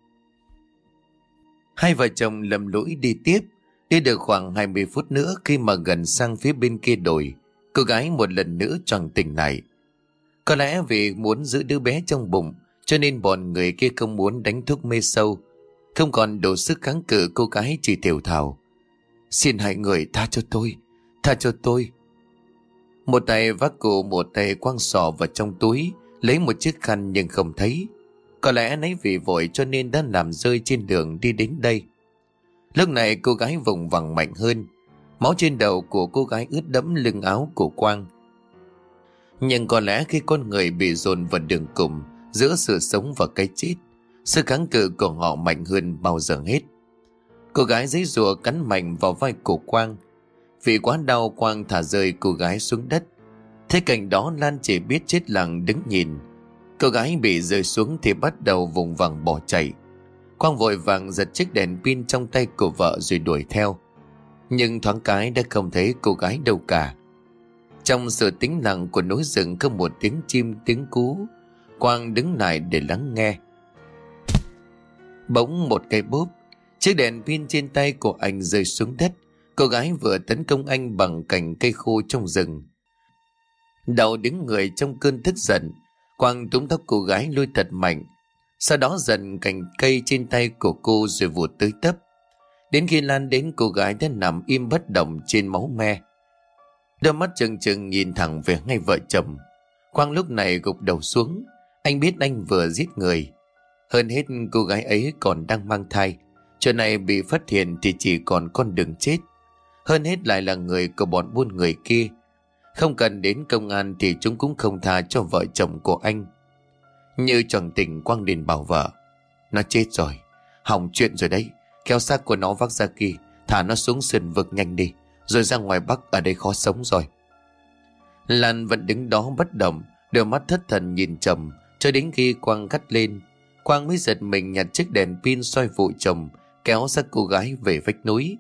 Speaker 1: Hai vợ chồng lầm lũi đi tiếp. Đi được khoảng hai mươi phút nữa, khi mà gần sang phía bên kia đồi, cô gái một lần nữa choàng tỉnh lại. Có lẽ vì muốn giữ đứa bé trong bụng cho nên bọn người kia không muốn đánh thuốc mê sâu. Không còn đủ sức kháng cự, cô gái chỉ thều thào: "Xin hai người tha cho tôi, tha cho tôi." Một tay vác cụ, một tay quăng sọ vào trong túi, lấy một chiếc khăn nhưng không thấy. Có lẽ nấy vì vội cho nên đã làm rơi trên đường đi đến đây. Lúc này cô gái vùng vằng mạnh hơn. Máu trên đầu của cô gái ướt đẫm lưng áo của Quang. Nhưng có lẽ khi con người bị dồn vào đường cùng giữa sự sống và cái chết, sự kháng cự của họ mạnh hơn bao giờ hết. Cô gái giãy giụa cắn mạnh vào vai của Quang. Vì quá đau, Quang thả rơi cô gái xuống đất. Thế cảnh đó, Lan chỉ biết chết lặng đứng nhìn. Cô gái bị rơi xuống thì bắt đầu vùng vằng bỏ chạy. Quang vội vàng giật chiếc đèn pin trong tay của vợ rồi đuổi theo. Nhưng thoáng cái đã không thấy cô gái đâu cả. Trong sự tĩnh lặng của núi rừng có một tiếng chim tiếng cú. Quang đứng lại để lắng nghe. Bỗng một cây bốp, chiếc đèn pin trên tay của anh rơi xuống đất. Cô gái vừa tấn công anh bằng cành cây khô trong rừng. Đau đứng người trong cơn tức giận, Quang túm tóc cô gái lôi thật mạnh. Sau đó giật cành cây trên tay của cô rồi vụt tới tấp. Đến khi Lan đến, cô gái đã nằm im bất động trên máu me. Đôi mắt trừng trừng nhìn thẳng về ngay vợ chồng. Quang lúc này gục đầu xuống. Anh biết anh vừa giết người. Hơn hết cô gái ấy còn đang mang thai. Chuyện này bị phát hiện thì chỉ còn con đường chết. Hơn hết lại là người của bọn buôn người kia. Không cần đến công an thì chúng cũng không tha cho vợ chồng của anh. Như tròn tình, Quang liền bảo vợ: "Nó chết rồi, hỏng chuyện rồi đấy. Kéo xác của nó vác ra kia, thả nó xuống sườn vực nhanh đi, rồi ra ngoài Bắc, ở đây khó sống rồi." Lan vẫn đứng đó bất động, đôi mắt thất thần nhìn chồng. Cho đến khi Quang cắt lên, Quang mới giật mình nhặt chiếc đèn pin soi vụ chồng, kéo xác cô gái về vách núi.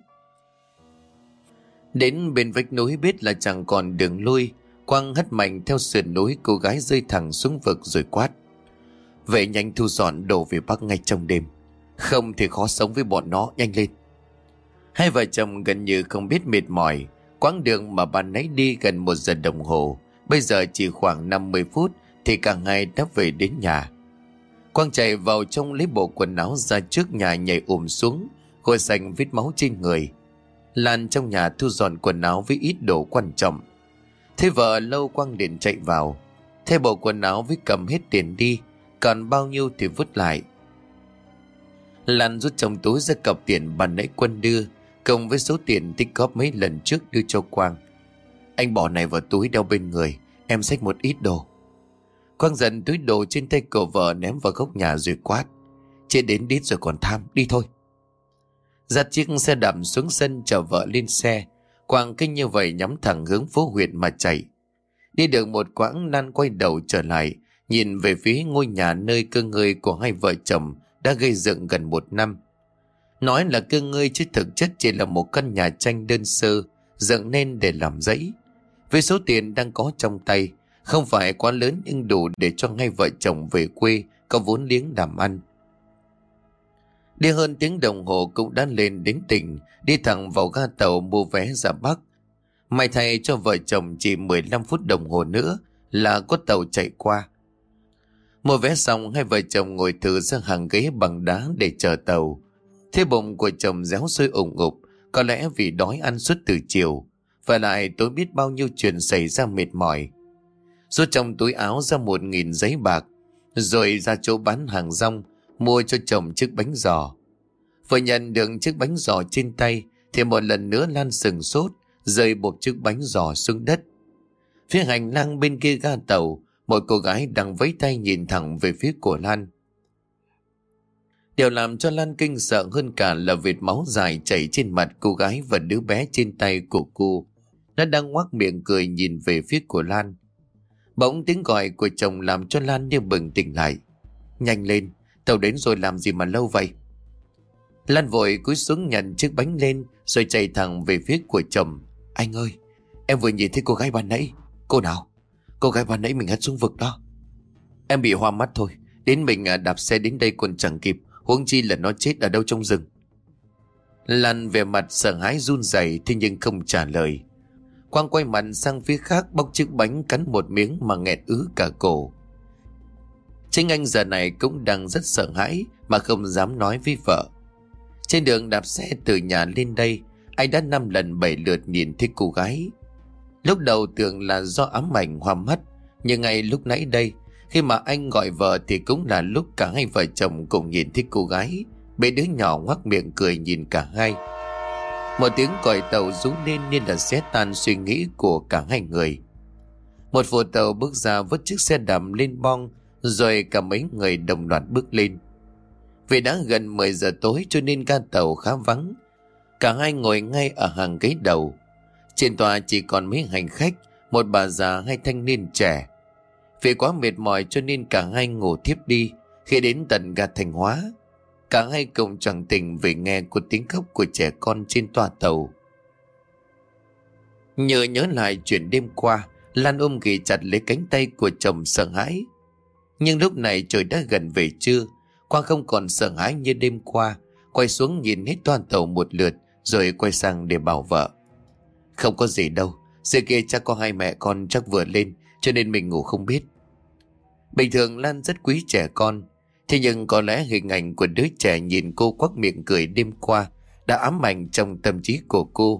Speaker 1: Đến bên vách núi biết là chẳng còn đường lui, Quang hất mạnh theo sườn núi, cô gái rơi thẳng xuống vực rồi quát: "Về nhanh, thu dọn đồ về Bắc ngay trong đêm, không thì khó sống với bọn nó, nhanh lên." Hai vợ chồng gần như không biết mệt mỏi. Quãng đường mà ban nãy đi gần một giờ đồng hồ, bây giờ chỉ khoảng năm mươi phút thì cả ngày đã về đến nhà. Quang chạy vào trong lấy bộ quần áo ra trước nhà, nhảy ùm xuống, gội sạch vết máu trên người. Lan trong nhà thu dọn quần áo với ít đồ quan trọng. Thế vợ lâu, Quang liền chạy vào, thay bộ quần áo với cầm hết tiền đi, còn bao nhiêu thì vứt lại. Lan rút trong túi ra cọc tiền ban nãy Quân đưa, cộng với số tiền tích góp mấy lần trước đưa cho Quang. "Anh bỏ này vào túi đeo bên người, em xách một ít đồ." Quang giận túi đồ trên tay của vợ ném vào góc nhà rồi quát: "Chết đến đít rồi còn tham, đi thôi." Dắt chiếc xe đạp xuống sân chở vợ lên xe. Quang kinh như vậy nhắm thẳng hướng phố huyện mà chạy. Đi được một quãng, Lan quay đầu trở lại, nhìn về phía ngôi nhà nơi cơ ngơi của hai vợ chồng đã gây dựng gần một năm. Nói là cơ ngơi chứ thực chất chỉ là một căn nhà tranh đơn sơ, dựng nên để làm dãy. Với số tiền đang có trong tay, không phải quá lớn nhưng đủ để cho hai vợ chồng về quê có vốn liếng làm ăn. Đi hơn tiếng đồng hồ cũng đã lên đến tỉnh, đi thẳng vào ga tàu mua vé ra Bắc. May thay cho vợ chồng chỉ mười lăm phút đồng hồ nữa là có tàu chạy qua. Mua vé xong, hai vợ chồng ngồi thử sang hàng ghế bằng đá để chờ tàu. Thế bụng của chồng réo sôi ủng ục, có lẽ vì đói ăn suốt từ chiều, và lại tôi biết bao nhiêu chuyện xảy ra mệt mỏi. Rút trong túi áo ra một nghìn giấy bạc, rồi ra chỗ bán hàng rong mua cho chồng chiếc bánh giò. Vừa nhận được chiếc bánh giò trên tay thì một lần nữa Lan sừng sốt, rơi buộc chiếc bánh giò xuống đất. Phía hành lang bên kia ga tàu, một cô gái đang vẫy tay nhìn thẳng về phía của Lan. Điều làm cho Lan kinh sợ hơn cả là vệt máu dài chảy trên mặt cô gái và đứa bé trên tay của cô. Nó đang ngoác miệng cười nhìn về phía của Lan. Bỗng tiếng gọi của chồng làm cho Lan như bừng tỉnh lại. "Nhanh lên, tàu đến rồi, làm gì mà lâu vậy?" Lan vội cúi xuống nhận chiếc bánh lên rồi chạy thẳng về phía của chồng. "Anh ơi, em vừa nhìn thấy cô gái ban nãy." "Cô nào?" "Cô gái ban nãy mình hất xuống vực đó." "Em bị hoa mắt thôi, đến mình đạp xe đến đây còn chẳng kịp, huống chi là nó chết ở đâu trong rừng." Lan vẻ mặt sợ hãi run rẩy, thế nhưng không trả lời. Quang quay mặt sang phía khác, bóc chiếc bánh cắn một miếng mà nghẹt ứ cả cổ. Chính anh giờ này cũng đang rất sợ hãi mà không dám nói với vợ. Trên đường đạp xe từ nhà lên đây, anh đã năm lần bảy lượt nhìn thấy cô gái. Lúc đầu tưởng là do ám ảnh hoa mắt, nhưng ngay lúc nãy đây, khi mà anh gọi vợ thì cũng là lúc cả hai vợ chồng cùng nhìn thấy cô gái. Bé đứa nhỏ ngoác miệng cười nhìn cả hai. Một tiếng còi tàu rú lên như là xé tan suy nghĩ của cả hai người. Một phụ tàu bước ra vứt chiếc xe đạp lên bong, rồi cả mấy người đồng loạt bước lên. Vì đã gần mười giờ tối cho nên ga tàu khá vắng. Cả hai ngồi ngay ở hàng ghế đầu. Trên tòa chỉ còn mấy hành khách, một bà già hai thanh niên trẻ. Vì quá mệt mỏi cho nên cả hai ngủ thiếp đi. Khi đến tận ga Thanh Hóa, cả hai cùng choàng tỉnh vì nghe có tiếng khóc của trẻ con trên toa tàu. Nhớ nhớ lại chuyện đêm qua, Lan ôm ghì chặt lấy cánh tay của chồng sợ hãi. Nhưng lúc này trời đã gần về trưa, Quang không còn sợ hãi như đêm qua. Quay xuống nhìn hết toa tàu một lượt, rồi quay sang để bảo vợ: "Không có gì đâu, dưới kia chắc có hai mẹ con chắc vừa lên, cho nên mình ngủ không biết." Bình thường Lan rất quý trẻ con, thế nhưng có lẽ hình ảnh của đứa trẻ nhìn cô quắc miệng cười đêm qua đã ám ảnh trong tâm trí của cô.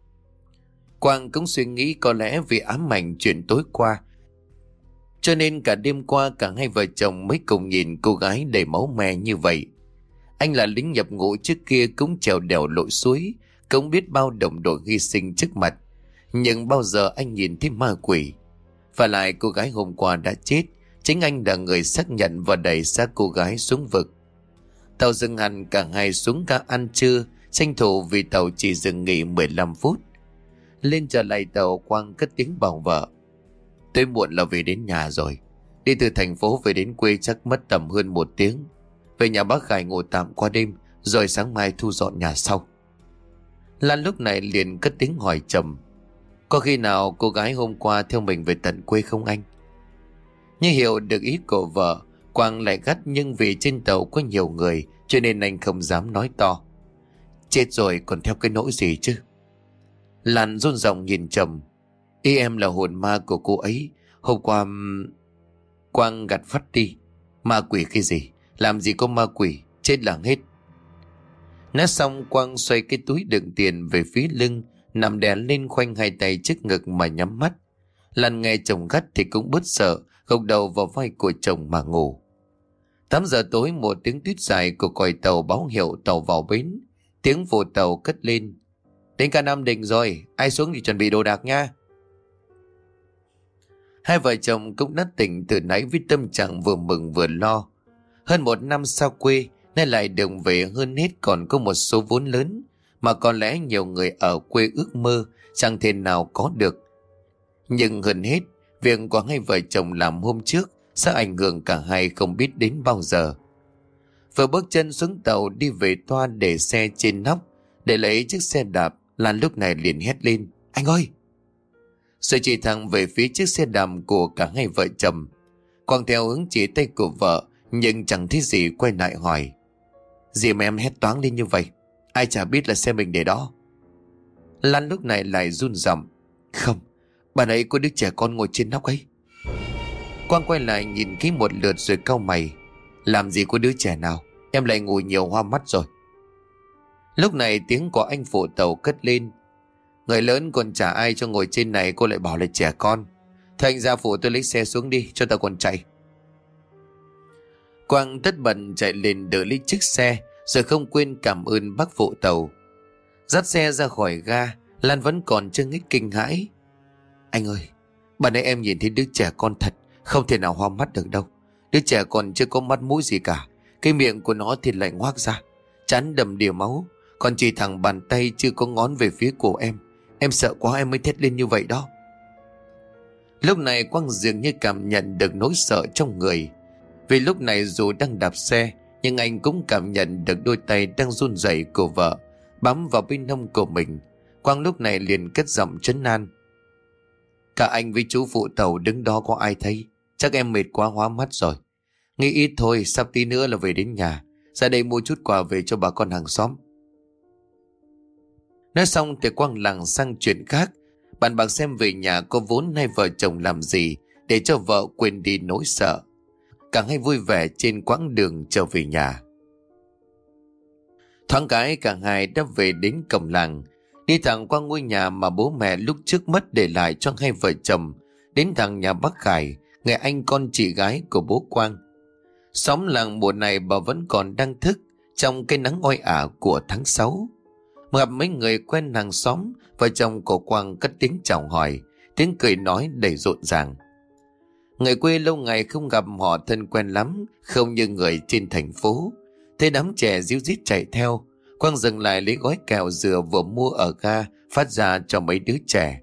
Speaker 1: Quang cũng suy nghĩ có lẽ vì ám ảnh chuyện tối qua, cho nên cả đêm qua cả hai vợ chồng mới cùng nhìn cô gái đầy máu me như vậy. Anh là lính nhập ngũ trước kia, cũng trèo đèo lội suối, cũng biết bao đồng đội hy sinh trước mặt, nhưng bao giờ anh nhìn thấy ma quỷ. Và lại cô gái hôm qua đã chết, chính anh là người xác nhận và đẩy xác cô gái xuống vực. Tàu dừng hẳn, cả hai xuống ga ăn trưa, tranh thủ vì tàu chỉ dừng nghỉ mười lăm phút. Lên trở lại tàu, Quang cất tiếng bảo vợ: "Tới muộn là về đến nhà rồi. Đi từ thành phố về đến quê chắc mất tầm hơn một tiếng. Về nhà bác Khải ngủ tạm qua đêm, rồi sáng mai thu dọn nhà sau." Lan lúc này liền cất tiếng hỏi chồng: "Có khi nào cô gái hôm qua theo mình về tận quê không anh?" Như hiểu được ý của vợ, Quang lại gắt, nhưng vì trên tàu có nhiều người cho nên anh không dám nói to. "Chết rồi còn theo cái nỗi gì chứ?" Lan run giọng nhìn chồng: "Ý em là hồn ma của cô ấy. Hôm qua..." Quang gạt phắt đi: "Ma quỷ cái gì? Làm gì có ma quỷ, chết làng hết." Nói xong, Quang xoay cái túi đựng tiền về phía lưng, nằm đè lên, khoanh hai tay trước ngực mà nhắm mắt. Lan nghe chồng gắt thì cũng bớt sợ, gục đầu vào vai của chồng mà ngủ. Tám giờ tối, một tiếng tuyết dài của còi tàu báo hiệu tàu vào bến. Tiếng phụ tàu cất lên: "Đến ga Nam Định rồi, ai xuống thì chuẩn bị đồ đạc nha." Hai vợ chồng cũng đã tỉnh từ nãy với tâm trạng vừa mừng vừa lo. Hơn một năm xa quê, nay lại đường về, hơn hết còn có một số vốn lớn mà có lẽ nhiều người ở quê ước mơ chẳng thể nào có được. Nhưng hơn hết, việc của hai vợ chồng làm hôm trước sẽ ảnh hưởng cả hai không biết đến bao giờ. Vừa bước chân xuống tàu đi về toa để xe trên nóc, để lấy chiếc xe đạp, Lan lúc này liền hét lên: "Anh ơi!" Rồi chỉ thẳng về phía chiếc xe đạp của cả hai vợ chồng. Quang theo hướng chỉ tay của vợ, nhưng chẳng thấy gì, quay lại hỏi: "Gì mà em hét toáng lên như vậy? Ai chả biết là xe mình để đó." Lan lúc này lại run giọng: "Không, bạn ấy có đứa trẻ con ngồi trên nóc ấy." Quang quay lại nhìn kỹ một lượt rồi cau mày: "Làm gì có đứa trẻ nào, em lại ngồi nhiều hoa mắt rồi." Lúc này tiếng của anh phụ tàu cất lên: "Người lớn còn chả ai cho ngồi trên này, cô lại bảo là trẻ con. Thôi anh ra phụ tôi lấy xe xuống đi, cho tao còn chạy." Quang tất bật chạy lên đỡ lấy chiếc xe, rồi không quên cảm ơn bác phụ tàu. Dắt xe ra khỏi ga, Lan vẫn còn chưa hết kinh hãi: "Anh ơi, bà nãy em nhìn thấy đứa trẻ con thật, không thể nào hoa mắt được đâu. Đứa trẻ còn chưa có mắt mũi gì cả, cái miệng của nó thì lại ngoác ra, trán đầm đìa máu, còn chỉ thẳng bàn tay chưa có ngón về phía cổ em. Em sợ quá em mới thét lên như vậy đó." Lúc này Quang dường như cảm nhận được nỗi sợ trong người. Vì lúc này dù đang đạp xe, nhưng anh cũng cảm nhận được đôi tay đang run rẩy của vợ bám vào bên hông của mình. Quang lúc này liền cất giọng trấn an: "Cả anh với chú phụ tàu đứng đó có ai thấy, chắc em mệt quá hóa mắt rồi. Nghĩ ít thôi, sắp tí nữa là về đến nhà, ra đây mua chút quà về cho bà con hàng xóm." Nói xong thì Quang lảng sang chuyện khác, bàn bạc xem về nhà có vốn hai vợ chồng làm gì để cho vợ quên đi nỗi sợ. cả hai vui vẻ trên quãng đường trở về nhà. Thoáng cái cả hai đã về đến cổng làng, đi thẳng qua ngôi nhà mà bố mẹ lúc trước mất để lại cho hai vợ chồng, đến thẳng nhà bác Khải, người anh con chị gái của bố Quang. Xóm làng mùa này bà vẫn còn đang thức trong cái nắng oi ả của tháng sáu. Gặp mấy người quen hàng xóm, vợ chồng của Quang cất tiếng chào hỏi, tiếng cười nói đầy rộn ràng. Người quê lâu ngày không gặp họ thân quen lắm, không như người trên thành phố. Thấy đám trẻ ríu rít chạy theo, Quang dừng lại lấy gói kẹo dừa vừa mua ở ga phát ra cho mấy đứa trẻ.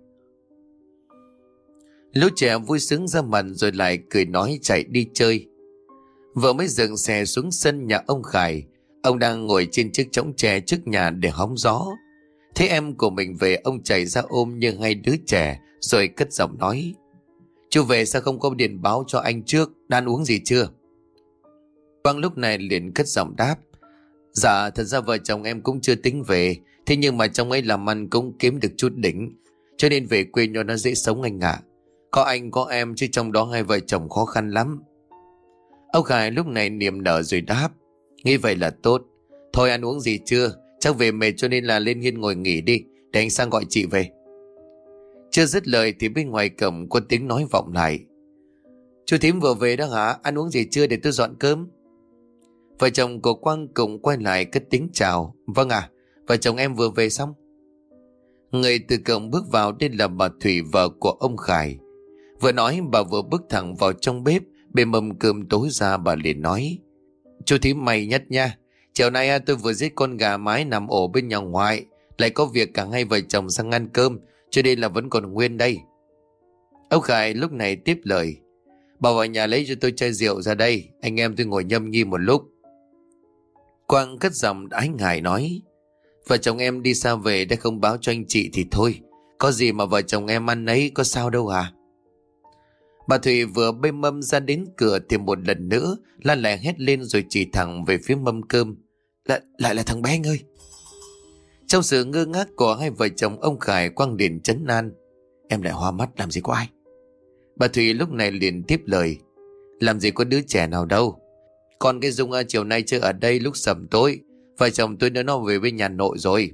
Speaker 1: Lũ trẻ vui sướng ra mặt rồi lại cười nói chạy đi chơi. Vợ mới dừng xe xuống sân nhà ông Khải. Ông đang ngồi trên chiếc chõng tre trước nhà để hóng gió. Thấy em của mình về, ông chạy ra ôm như hai đứa trẻ rồi cất giọng nói: "Chú về sao không có điện báo cho anh trước? Đã ăn uống gì chưa?" Quang lúc này liền cất giọng đáp: "Dạ thật ra vợ chồng em cũng chưa tính về, thế nhưng mà trong ấy làm ăn cũng kiếm được chút đỉnh, cho nên về quê cho nó dễ sống anh ạ. Có anh có em chứ trong đó hai vợ chồng khó khăn lắm." Ông Khải lúc này niềm nở rồi đáp: "Nghĩ vậy là tốt. Thôi ăn uống gì chưa? Chắc về mệt cho nên là lên hiên ngồi nghỉ đi, để anh sang gọi chị về." Chưa dứt lời thì bên ngoài cổng có tiếng nói vọng lại: "Chú thím vừa về đó hả? Ăn uống gì chưa để tôi dọn cơm?" Vợ chồng của Quang cùng quay lại cất tiếng chào: "Vâng ạ, à, vợ chồng em vừa về xong." Người từ cổng bước vào đây là bà Thủy, vợ của ông Khải. Vừa nói bà vừa bước thẳng vào trong bếp, bê mâm cơm tối ra. Bà liền nói: "Chú thím may nhất nha. Chiều nay tôi vừa giết con gà mái nằm ổ bên nhà ngoại, lại có việc cả hai vợ chồng sang ăn cơm, cho nên là vẫn còn nguyên đây." Ông Khải lúc này tiếp lời: "Bảo vào nhà lấy cho tôi chai rượu ra đây, anh em tôi ngồi nhâm nhi một lúc." Quang cất giọng ái ngại nói: "Vợ chồng em đi xa về đã không báo cho anh chị thì thôi, có gì mà vợ chồng em ăn ấy, có sao đâu à." Bà Thủy vừa bê mâm ra đến cửa thì một lần nữa la lẹ hét lên rồi chỉ thẳng về phía mâm cơm: Lại, lại là thằng bé anh ơi!" Trong sự ngơ ngác của hai vợ chồng ông Khải, Quang liền trấn an: "Em lại hoa mắt, làm gì có ai." Bà Thủy lúc này liền tiếp lời: "Làm gì có đứa trẻ nào đâu. Còn cái Dung à, chiều nay chơi ở đây lúc sẩm tối, vợ chồng tôi nữa nó về bên nhà nội rồi."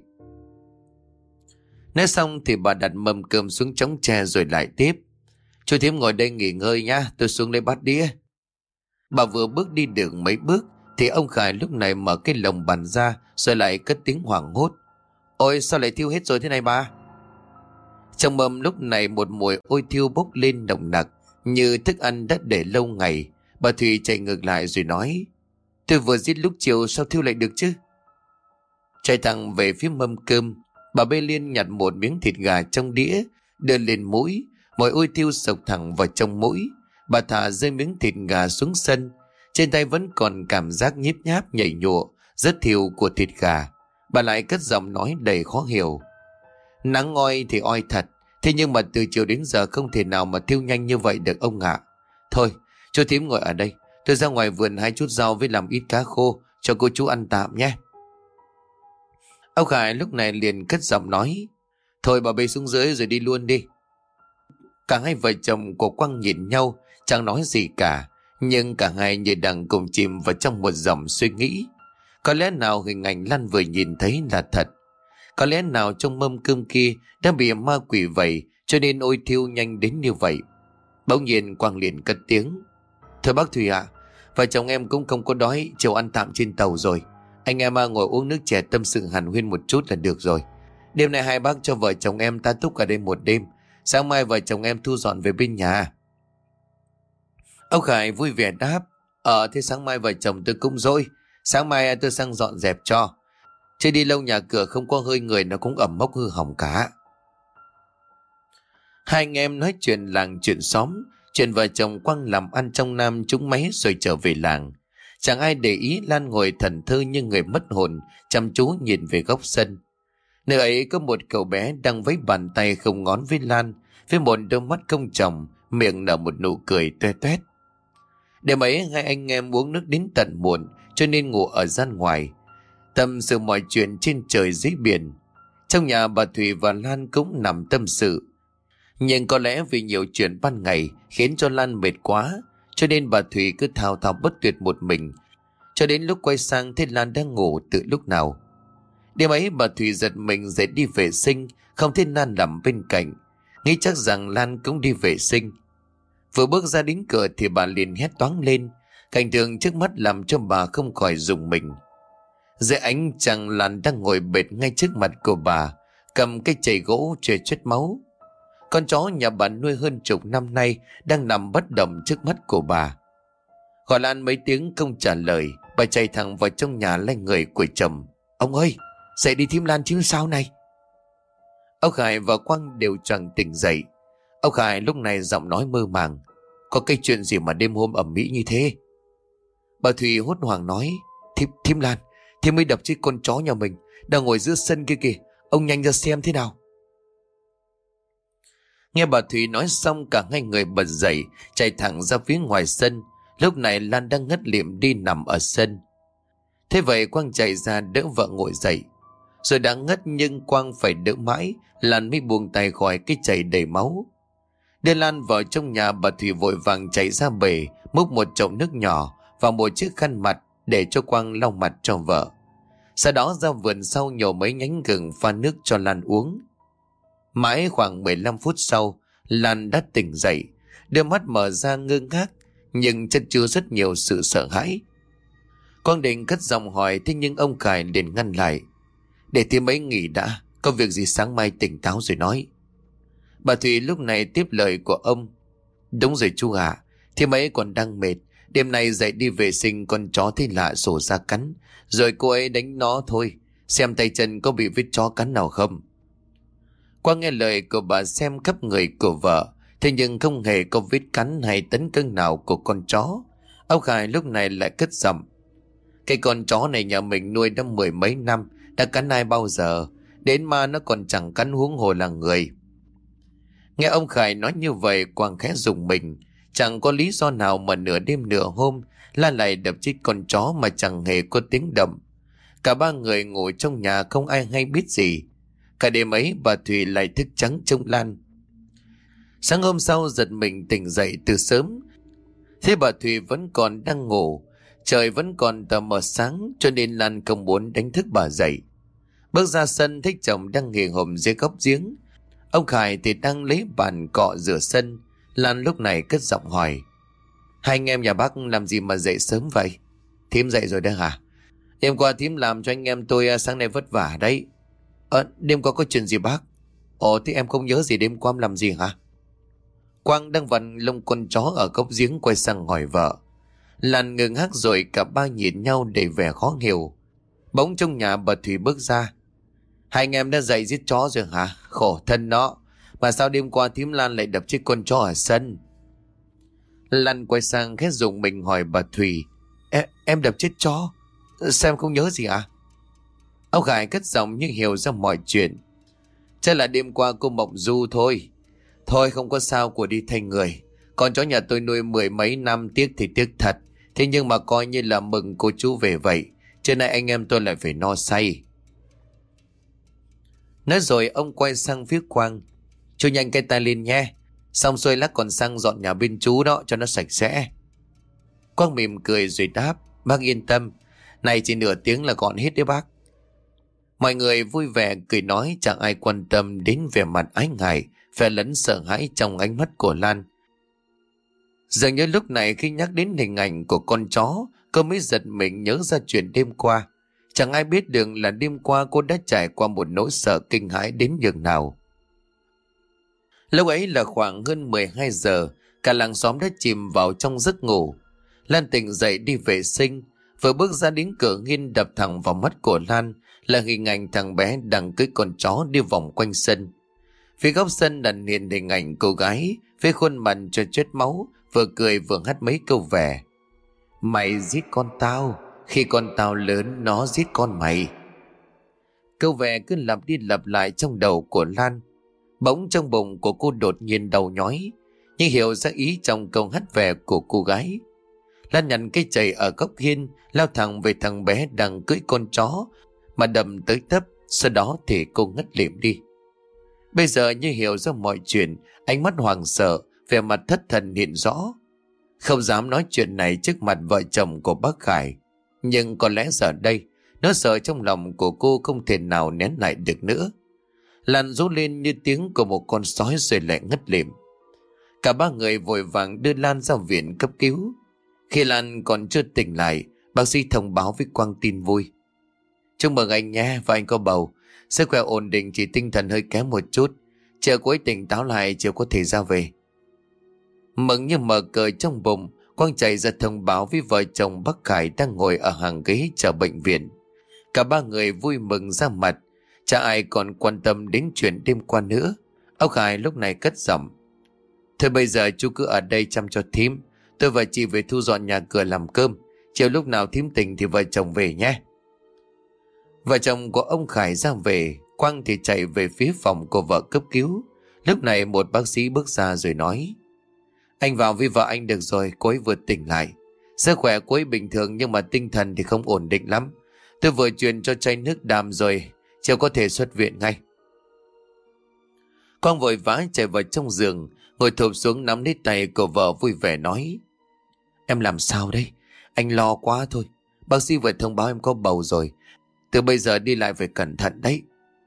Speaker 1: Nói xong thì bà đặt mâm cơm xuống chõng tre rồi lại tiếp: "Chú thím ngồi đây nghỉ ngơi nhá, tôi xuống lấy bát đĩa." Bà vừa bước đi được mấy bước thì ông Khải lúc này mở cái lồng bàn ra rồi lại cất tiếng hoảng hốt: "Ôi sao lại thiêu hết rồi thế này bà?" Trong mâm lúc này một mùi ôi thiêu bốc lên nồng nặc như thức ăn đã để lâu ngày. Bà Thủy chạy ngược lại rồi nói: "Tôi vừa giết lúc chiều, sao thiêu lại được chứ?" Chạy thẳng về phía mâm cơm, bà Bê Liên nhặt một miếng thịt gà trong đĩa đưa lên mũi. Mùi ôi thiêu sộc thẳng vào trong mũi. Bà thả rơi miếng thịt gà xuống sân. Trên tay vẫn còn cảm giác nhíp nháp nhảy nhụa rất thiêu của thịt gà. Bà lại cất giọng nói đầy khó hiểu: "Nắng oi thì oi thật, thế nhưng mà từ chiều đến giờ không thể nào mà thiêu nhanh như vậy được ông ạ. Thôi chú thím ngồi ở đây, tôi ra ngoài vườn hái chút rau với làm ít cá khô cho cô chú ăn tạm nhé." Ông Khải lúc này liền cất giọng nói: "Thôi bà bê xuống dưới rồi đi luôn đi." Cả hai vợ chồng của Quang nhìn nhau chẳng nói gì cả, nhưng cả hai như đang cùng chìm vào trong một dòng suy nghĩ. Có lẽ nào hình ảnh Lan vừa nhìn thấy là thật, có lẽ nào trong mâm cơm kia đã bị ma quỷ vậy cho nên ôi thiêu nhanh đến như vậy. Bỗng nhiên Quang liền cất tiếng: "Thưa bác Thủy ạ, à, vợ chồng em cũng không có đói, chiều ăn tạm trên tàu rồi. Anh em ngồi uống nước chè tâm sự hàn huyên một chút là được rồi. Đêm nay hai bác cho vợ chồng em ta túc ở đây một đêm, sáng mai vợ chồng em thu dọn về bên nhà." Ông Khải vui vẻ đáp: Ờ thế sáng mai vợ chồng tôi cũng dỗi, sáng mai tôi sang dọn dẹp cho. Chứ đi lâu nhà cửa không có hơi người nó cũng ẩm mốc hư hỏng cả." Hai anh em nói chuyện làng chuyện xóm, chuyện vợ chồng Quang làm ăn trong Nam trúng máy rồi trở về làng. Chẳng ai để ý Lan ngồi thần thơ như người mất hồn, chăm chú nhìn về góc sân. Nơi ấy có một cậu bé đang vẫy bàn tay không ngón với Lan, với một đôi mắt công trọng, miệng nở một nụ cười toe toét. Đêm ấy hai anh em uống nước đến tận muộn cho nên ngủ ở gian ngoài, tâm sự mọi chuyện trên trời dưới biển. Trong nhà bà Thủy và Lan cũng nằm tâm sự, nhưng có lẽ vì nhiều chuyện ban ngày khiến cho Lan mệt quá, cho nên bà Thủy cứ thao thao bất tuyệt một mình, cho đến lúc quay sang thấy Lan đang ngủ từ lúc nào. Đêm ấy bà Thủy giật mình dậy đi vệ sinh, không thấy Lan nằm bên cạnh, nghĩ chắc rằng Lan cũng đi vệ sinh. Vừa bước ra đến cửa thì bà liền hét toáng lên, cảnh tượng trước mắt làm cho bà không khỏi rùng mình. Dưới ánh trăng, Lan đang ngồi bệt ngay trước mặt của bà, cầm cái chày gỗ chảy chết máu. Con chó nhà bà nuôi hơn chục năm nay đang nằm bất động trước mắt của bà. Gọi Lan mấy tiếng không trả lời, bà chạy thẳng vào trong nhà lấy người của chồng. Ông ơi, dậy đi, thím Lan chứ sao này? Ông Khải và Quang đều choàng tỉnh dậy. Ông Khải lúc này giọng nói mơ màng. Có cái chuyện gì mà đêm hôm ầm ĩ như thế? Bà Thùy hốt hoảng nói. Thím, thím Lan, thím mới đập chết con chó nhà mình đang ngồi giữa sân kia kìa. Ông nhanh ra xem thế nào. Nghe bà Thùy nói xong, cả hai người bật dậy chạy thẳng ra phía ngoài sân. Lúc này Lan đang ngất liệm đi nằm ở sân. Thế vậy Quang chạy ra đỡ vợ ngồi dậy. Rồi đã ngất nhưng Quang phải đỡ mãi, Lan mới buông tay khỏi cái chảy đầy máu. Đưa Lan vào trong nhà, bà Thùy vội vàng chạy ra bể, múc một chậu nước nhỏ và một chiếc khăn mặt để cho Quang lau mặt cho vợ. Sau đó ra vườn sau nhổ mấy nhánh gừng pha nước cho Lan uống. Mãi khoảng mười lăm phút sau, Lan đã tỉnh dậy, đôi mắt mở ra ngơ ngác, nhưng chất chứa rất nhiều sự sợ hãi. Quang định cất giọng hỏi, thế nhưng ông Khải liền ngăn lại. Để thím ấy nghỉ đã, có việc gì sáng mai tỉnh táo rồi nói. Bà Thùy lúc này tiếp lời của ông. Đúng rồi chú ạ, à, thím ấy còn đang mệt. Đêm nay dậy đi vệ sinh, con chó thấy lạ sổ ra cắn, rồi cô ấy đánh nó thôi. Xem tay chân có bị vết chó cắn nào không. Quang nghe lời của bà xem khắp người của vợ, thế nhưng không hề có vết cắn hay tấn công nào của con chó. Ông Khải lúc này lại cất giọng. Cái con chó này nhà mình nuôi đã mười mấy năm, đã cắn ai bao giờ? Đến ma nó còn chẳng cắn, huống hồ là người. Nghe ông Khải nói như vậy, Quang khẽ rùng mình. Chẳng có lý do nào mà nửa đêm nửa hôm Lan lại đập chết con chó mà chẳng hề có tiếng động. Cả ba người ngủ trong nhà không ai hay biết gì. Cả đêm ấy bà Thùy lại thức trắng trông Lan. Sáng hôm sau giật mình tỉnh dậy từ sớm, thế bà Thùy vẫn còn đang ngủ. Trời vẫn còn tờ mờ sáng, cho nên Lan không muốn đánh thức bà dậy. Bước ra sân thấy chồng đang nghỉ hồm dưới góc giếng, ông Khải thì đang lấy bàn cọ rửa sân. Lan lúc này cất giọng hỏi. Hai anh em nhà bác làm gì mà dậy sớm vậy? Thím dậy rồi đấy hả? Đêm qua thím làm cho anh em tôi sáng nay vất vả đấy. Ờ, đêm qua có chuyện gì bác? Ồ, thế em không nhớ gì đêm qua em làm gì hả? Quang đang vặn lông con chó ở góc giếng quay sang hỏi vợ. Lan ngừng hắc rồi cả ba nhìn nhau đầy vẻ khó hiểu. Bỗng trong nhà bà Thủy bước ra. Hai anh em đã dậy giết chó rồi hả? Khổ thân nó. Mà sao đêm qua thím Lan lại đập chết con chó ở sân? Lan quay sang khét dùng mình hỏi bà Thủy. E, em đập chết chó? Sao em không nhớ gì à? Ông Khải cất giọng như hiểu ra mọi chuyện. Chắc là đêm qua cô mộng du thôi. Thôi không có sao, của đi thay người. Con chó nhà tôi nuôi mười mấy năm, tiếc thì tiếc thật. Thế nhưng mà coi như là mừng cô chú về vậy. Trưa nay anh em tôi lại phải no say. Nói rồi ông quay sang phía Quang. Chú nhanh cái tay lên nhé. Xong xuôi lát còn sang dọn nhà bên chú đó cho nó sạch sẽ. Quang mỉm cười rồi đáp. Bác yên tâm, này chỉ nửa tiếng là gọn hết đấy bác. Mọi người vui vẻ cười nói, chẳng ai quan tâm đến vẻ mặt ái ngại, phe lẫn sợ hãi trong ánh mắt của Lan. Dường như lúc này khi nhắc đến hình ảnh của con chó, cô mới giật mình nhớ ra chuyện đêm qua. Chẳng ai biết được là đêm qua cô đã trải qua một nỗi sợ kinh hãi đến nhường nào. Lúc ấy là khoảng hơn mười hai giờ, cả làng xóm đã chìm vào trong giấc ngủ. Lan tỉnh dậy đi vệ sinh, vừa bước ra đến cửa nghiêng đập thẳng vào mắt của Lan là hình ảnh thằng bé đang cưỡi con chó đi vòng quanh sân. Phía góc sân đặt hiện hình ảnh cô gái với khuôn mặt cho chết máu, vừa cười vừa hát mấy câu vẻ. Mày giết con tao, khi con tao lớn nó giết con mày. Câu vẻ cứ lặp đi lặp lại trong đầu của Lan. Bỗng trong bụng của cô đột nhiên đau nhói, nhưng hiểu ra ý trong câu hát vẻ của cô gái. Lan nhận cây chày ở góc hiên, lao thẳng về thằng bé đang cưỡi con chó mà đầm tới tấp. Sau đó thì cô ngất lịm đi. Bây giờ như hiểu ra mọi chuyện, ánh mắt hoảng sợ, vẻ mặt thất thần hiện rõ. không dám nói chuyện này trước mặt vợ chồng của bác Khải. Nhưng có lẽ giờ đây, nỗi sợ trong lòng của cô không thể nào nén lại được nữa. Lan rú lên như tiếng của một con sói rồi lại ngất lịm. Cả ba người vội vàng đưa Lan ra viện cấp cứu. Khi Lan còn chưa tỉnh lại, bác sĩ thông báo với Quang tin vui. Chúc mừng anh nhé, và anh có bầu. Sức khỏe ổn định, chỉ tinh thần hơi kém một chút. Chờ cô ấy tỉnh táo lại chiều có thể ra về. Mừng như mở cờ trong bụng, Quang chạy ra thông báo với vợ chồng bác Khải đang ngồi ở hàng ghế chờ bệnh viện. Cả ba người vui mừng ra mặt, chả ai còn quan tâm đến chuyện đêm qua nữa. Ông Khải lúc này cất giọng. Thôi bây giờ chú cứ ở đây chăm cho thím. Tôi và chị về thu dọn nhà cửa làm cơm. Chiều lúc nào thím tỉnh thì vợ chồng về nhé. Vợ chồng của ông Khải ra về, Quang thì chạy về phía phòng của vợ cấp cứu. Lúc này một bác sĩ bước ra rồi nói. Anh vào với vợ anh được rồi, cô ấy vừa tỉnh lại. Sức khỏe cô ấy bình thường nhưng mà tinh thần thì không ổn định lắm. Tôi vừa truyền cho chai nước đàm rồi, chiều có thể xuất viện ngay. Quang vội vã chạy vào trong giường, ngồi thụp xuống nắm lấy tay của vợ vui vẻ nói. Em làm sao đây? Anh lo quá thôi. Bác sĩ vừa thông báo em có bầu rồi. Từ bây giờ đi lại phải cẩn thận đấy.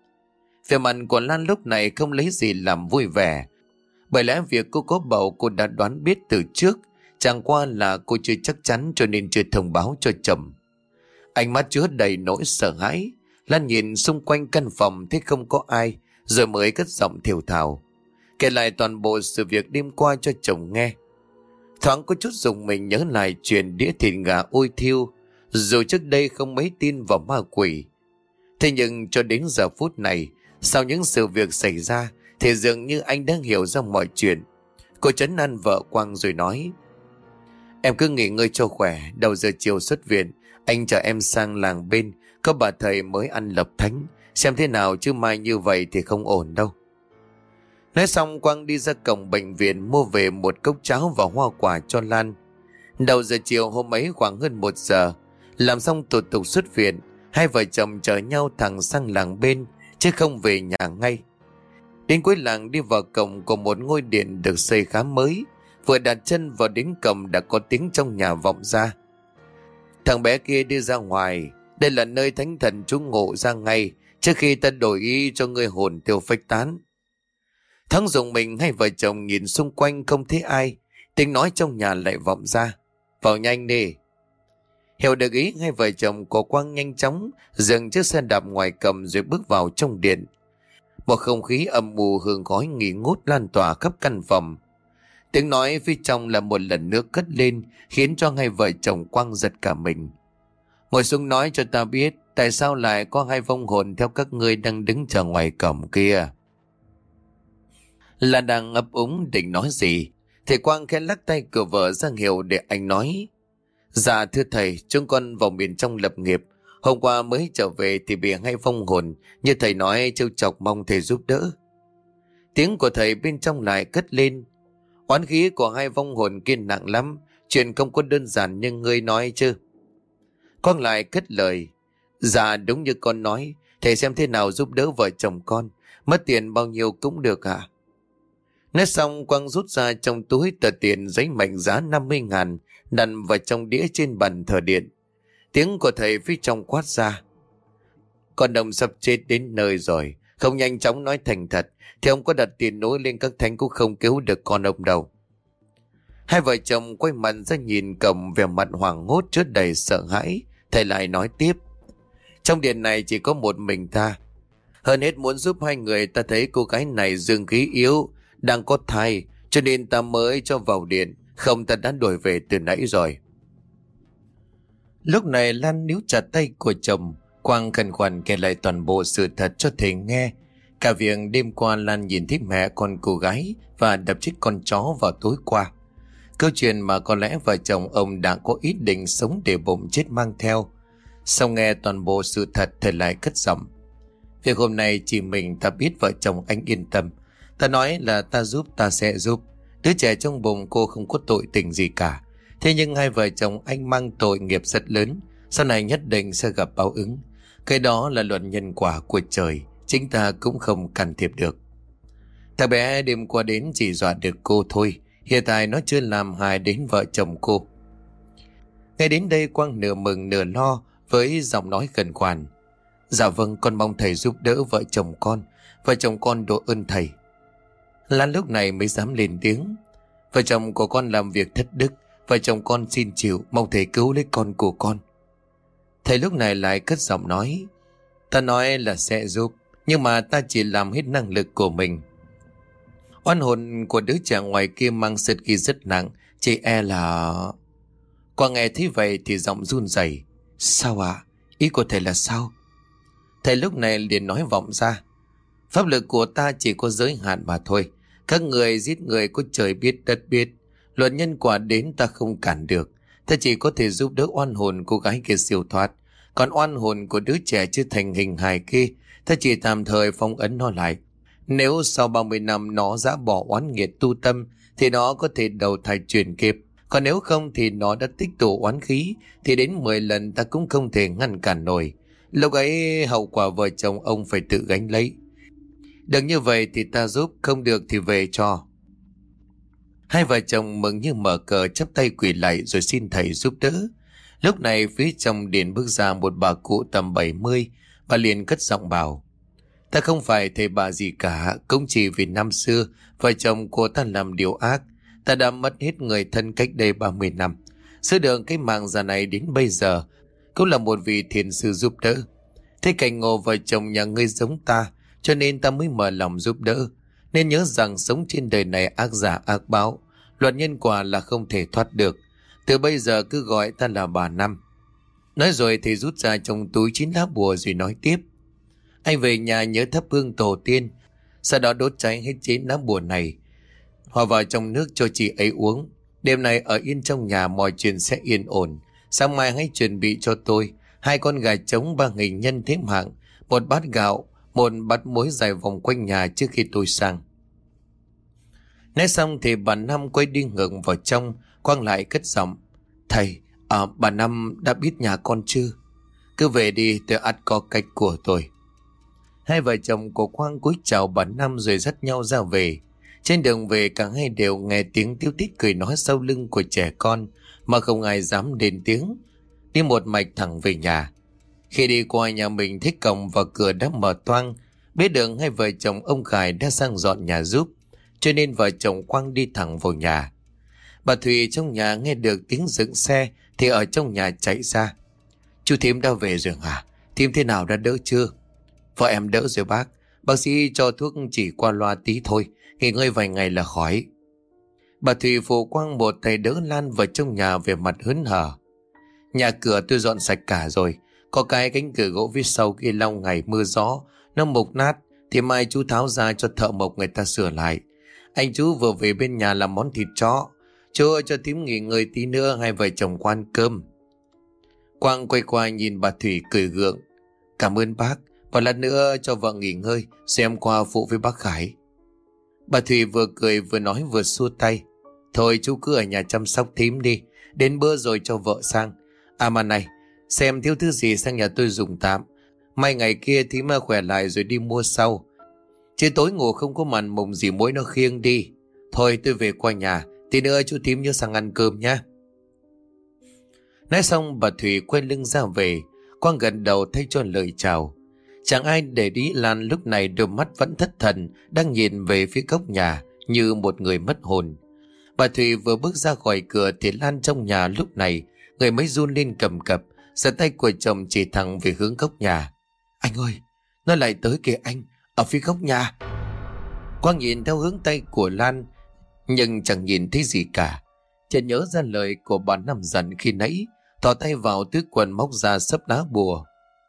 Speaker 1: Vẻ mặt của Lan lúc này không lấy gì làm vui vẻ. Bởi lẽ việc cô có bầu cô đã đoán biết từ trước. Chẳng qua là cô chưa chắc chắn cho nên chưa thông báo cho chồng. Ánh mắt chứa đầy nỗi sợ hãi. Lan nhìn xung quanh căn phòng thấy không có ai, rồi mới cất giọng thều thào kể lại toàn bộ sự việc đêm qua cho chồng nghe. Thoáng có chút dùng mình nhớ lại chuyện đĩa thịt gà ôi thiêu. Dù trước đây không mấy tin vào ma quỷ, thế nhưng cho đến giờ phút này, sau những sự việc xảy ra, thì dường như anh đang hiểu ra mọi chuyện. Cô trấn an vợ Quang rồi nói. Em cứ nghỉ ngơi cho khỏe, đầu giờ chiều xuất viện, anh chở em sang làng bên, có bà thầy mới ăn lập thánh, xem thế nào chứ mai như vậy thì không ổn đâu. Nói xong Quang đi ra cổng bệnh viện mua về một cốc cháo và hoa quả cho Lan. Đầu giờ chiều hôm ấy khoảng hơn một giờ, làm xong thủ tục xuất viện, hai vợ chồng chở nhau thẳng sang làng bên, chứ không về nhà ngay. Đến cuối làng đi vào cổng của một ngôi điện được xây khá mới, vừa đặt chân vào đến cổng đã có tiếng trong nhà vọng ra. Thằng bé kia đi ra ngoài, đây là nơi thánh thần trú ngụ ra ngay, trước khi ta đổi ý cho người hồn tiêu phách tán. Thắng dùng mình, hai vợ chồng nhìn xung quanh không thấy ai, tiếng nói trong nhà lại vọng ra. Vào nhanh đi. Hiểu được ý, hai vợ chồng của Quang nhanh chóng dừng chiếc xe đạp ngoài cầm rồi bước vào trong điện. Một không khí âm mù hương khói nghi ngút lan tỏa khắp căn phòng. Tiếng nói phía trong là một lần nữa cất lên, khiến cho hai vợ chồng Quang giật cả mình. Ngồi xuống nói cho ta biết, tại sao lại có hai vong hồn theo các ngươi đang đứng chờ ngoài cổng kia? Là đang ấp úng định nói gì, thì Quang khẽ lắc tay cửa vợ ra hiệu để anh nói. Dạ thưa thầy, chúng con vào miền trong lập nghiệp. Hôm qua mới trở về thì bị hai vong hồn, như thầy nói, trêu chọc, mong thầy giúp đỡ. Tiếng của thầy bên trong lại cất lên. Oán khí của hai vong hồn kia nặng lắm, chuyện không có đơn giản như ngươi nói chứ. Quang lại cất lời. Dạ đúng như con nói, thầy xem thế nào giúp đỡ vợ chồng con, mất tiền bao nhiêu cũng được ạ. Nói xong Quang rút ra trong túi tờ tiền giấy mệnh giá năm mươi ngàn, đặt vào trong đĩa trên bàn thờ điện. Tiếng của thầy phía trong quát ra. Con đồng sắp chết đến nơi rồi, không nhanh chóng nói thành thật thì ông có đặt tiền nối lên các thánh cũng không cứu được con ông đâu. Hai vợ chồng quay mặt ra nhìn cổng, vẻ mặt hoảng hốt chứa đầy sợ hãi. Thầy lại nói tiếp. Trong điện này chỉ có một mình ta. Hơn hết muốn giúp hai người, ta thấy cô gái này dương khí yếu, đang có thai, cho nên ta mới cho vào điện, không ta đã đuổi về từ nãy rồi. Lúc này Lan níu chặt tay của chồng, Quang khẩn khoản kể lại toàn bộ sự thật cho thầy nghe. Cả việc đêm qua Lan nhìn thấy mẹ con cô gái và đập chết con chó vào tối qua. Câu chuyện mà có lẽ vợ chồng ông đã có ý định sống để bụng chết mang theo. Sau nghe toàn bộ sự thật, thầy lại cất giọng. Việc hôm nay chỉ mình ta biết, vợ chồng anh yên tâm. Ta nói là ta giúp, ta sẽ giúp. Đứa trẻ trong bụng cô không có tội tình gì cả. Thế nhưng hai vợ chồng anh mang tội nghiệp rất lớn, sau này nhất định sẽ gặp báo ứng. Cái đó là luật nhân quả của trời, chính ta cũng không can thiệp được. Thằng bé đêm qua đến chỉ dọa được cô thôi, Hiện tại nó chưa làm hại đến vợ chồng cô. Ngay đến đây Quang nửa mừng nửa lo với giọng nói khẩn khoản. Dạ vâng, con mong thầy giúp đỡ vợ chồng con. Vợ chồng con độ ơn thầy. Lan lúc này mới dám lên tiếng. Vợ chồng của con làm việc thất đức. Vợ chồng con xin chịu, mong thầy cứu lấy con của con. Thầy lúc này lại cất giọng nói. Ta nói là sẽ giúp, nhưng mà ta chỉ làm hết năng lực của mình. Oan hồn của đứa trẻ ngoài kia mang sệt ghi rất nặng, chỉ e là... Quang nghe thấy vậy thì giọng run rẩy. Sao ạ? À? Ý của thầy là sao? Thầy lúc này liền nói vọng ra. Pháp lực của ta chỉ có giới hạn mà thôi. Các người giết người có trời biết đất biết. Luật nhân quả đến ta không cản được. Ta chỉ có thể giúp đỡ oan hồn cô gái kia siêu thoát. Còn oan hồn của đứa trẻ chưa thành hình hài kia, ta chỉ tạm thời phong ấn nó lại. Nếu sau ba mươi năm nó dã bỏ oán nghiệt tu tâm, thì nó có thể đầu thai chuyển kiếp. Còn nếu không thì nó đã tích tụ oán khí, thì đến mười lần ta cũng không thể ngăn cản nổi. Lúc ấy hậu quả vợ chồng ông phải tự gánh lấy. Được như vậy thì ta giúp, không được thì về cho. Hai vợ chồng mừng như mở cờ chắp tay quỳ lạy rồi xin thầy giúp đỡ. Lúc này phía trong điện bước ra một bà cụ tầm bảy mươi và liền cất giọng bảo. Ta không phải thầy bà gì cả, cũng chỉ vì năm xưa vợ chồng của ta làm điều ác. Ta đã mất hết người thân cách đây ba mươi năm. Sứ đường cái mạng già này đến bây giờ cũng là một vị thiền sư giúp đỡ. Thế cảnh ngộ vợ chồng nhà ngươi giống ta, cho nên ta mới mở lòng giúp đỡ. Nên nhớ rằng sống trên đời này ác giả ác báo, luật nhân quả là không thể thoát được. Từ bây giờ cứ gọi ta là bà Năm. Nói rồi thì rút ra trong túi chín lá bùa rồi nói tiếp. Anh về nhà nhớ thắp hương tổ tiên, sau đó đốt cháy hết chín lá bùa này, hòa vào trong nước cho chị ấy uống. Đêm nay ở yên trong nhà mọi chuyện sẽ yên ổn. Sáng mai hãy chuẩn bị cho tôi hai con gà trống ba hình nhân thế hạng, một bát gạo, một bát muối dài vòng quanh nhà trước khi tôi sang. Nói xong thì bà Năm quay đi ngược vào trong. Quang lại cất giọng. Thầy, à, bà Năm đã biết nhà con chưa? Cứ về đi, tôi ắt có cách của tôi. Hai vợ chồng của Quang cúi chào bà Năm rồi dắt nhau ra về. Trên đường về cả hai đều nghe tiếng tíu tít cười nói sau lưng của trẻ con mà không ai dám lên tiếng. Đi một mạch thẳng về nhà. Khi đi qua nhà mình thấy cổng và cửa đã mở toang. Biết được hai vợ chồng ông Khải đã sang dọn nhà giúp, cho nên vợ chồng Quang đi thẳng vào nhà. Bà Thùy trong nhà nghe được tiếng dựng xe thì ở trong nhà chạy ra. Chú Thím đã về rồi hả? Thím thế nào, đã đỡ chưa? Vợ em đỡ rồi bác. Bác sĩ cho thuốc chỉ qua loa tí thôi, nghỉ ngơi vài ngày là khỏi. Bà Thùy phụ Quang một tay đỡ Lan vào trong nhà về mặt hớn hở. Nhà cửa tôi dọn sạch cả rồi. Có cái cánh cửa gỗ phía sau kia lâu ngày mưa gió nó mục nát, thì mai chú tháo ra cho thợ mộc người ta sửa lại. Anh chú vừa về bên nhà làm món thịt chó. Chú ơi, cho Thím nghỉ ngơi tí nữa, hai vợ chồng quan cơm. Quang quay qua nhìn bà Thủy cười gượng. Cảm ơn bác, và lát nữa cho vợ nghỉ ngơi, xem qua phụ với bác Khải. Bà Thủy vừa cười vừa nói vừa xua tay. Thôi chú cứ ở nhà chăm sóc Thím đi, đến bữa rồi cho vợ sang. À mà này, xem thiếu thứ gì sang nhà tôi dùng tạm. Mai ngày kia Thím khỏe lại rồi đi mua sau. Chứ tối ngủ không có màn mộng gì mỗi nó khiêng đi. Thôi tôi về qua nhà, tí nữa chú Thím nhớ sang ăn cơm nhé. Nói xong bà Thủy quay lưng ra về. Quang gần đầu thay cho lời chào. Chẳng ai để ý Lan lúc này đôi mắt vẫn thất thần, đang nhìn về phía góc nhà như một người mất hồn. Bà Thủy vừa bước ra khỏi cửa thì Lan trong nhà lúc này người mới run lên cầm cập, giơ tay của chồng chỉ thẳng về hướng góc nhà. Anh ơi, nó lại tới kìa anh, ở phía góc nhà. Quang nhìn theo hướng tay của Lan nhưng chẳng nhìn thấy gì cả. Chợt nhớ ra lời của bà Năm dặn khi nãy, thò tay vào túi quần móc ra sấp lá bùa,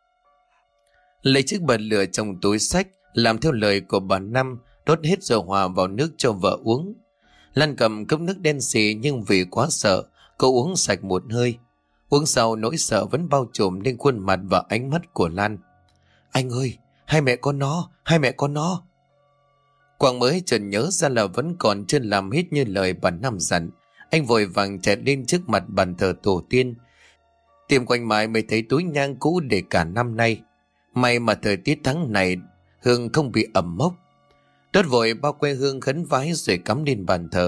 Speaker 1: lấy chiếc bật lửa trong túi xách, làm theo lời của bà Năm, đốt hết rồi hòa vào nước cho vợ uống. Lan cầm cốc nước đen xì nhưng vì quá sợ, cô uống sạch một hơi. Uống sau nỗi sợ vẫn bao trùm lên khuôn mặt và ánh mắt của Lan. Anh ơi, hai mẹ con nó, hai mẹ con nó. Quang mới chợt nhớ ra là vẫn còn chưa làm hết như lời bà Năm dặn. Anh vội vàng chạy lên trước mặt bàn thờ tổ tiên, tìm quanh mãi mới thấy túi nhang cũ để cả năm nay. May mà thời tiết tháng này hương không bị ẩm mốc. Đốt vội bao que hương khấn vái rồi cắm lên bàn thờ,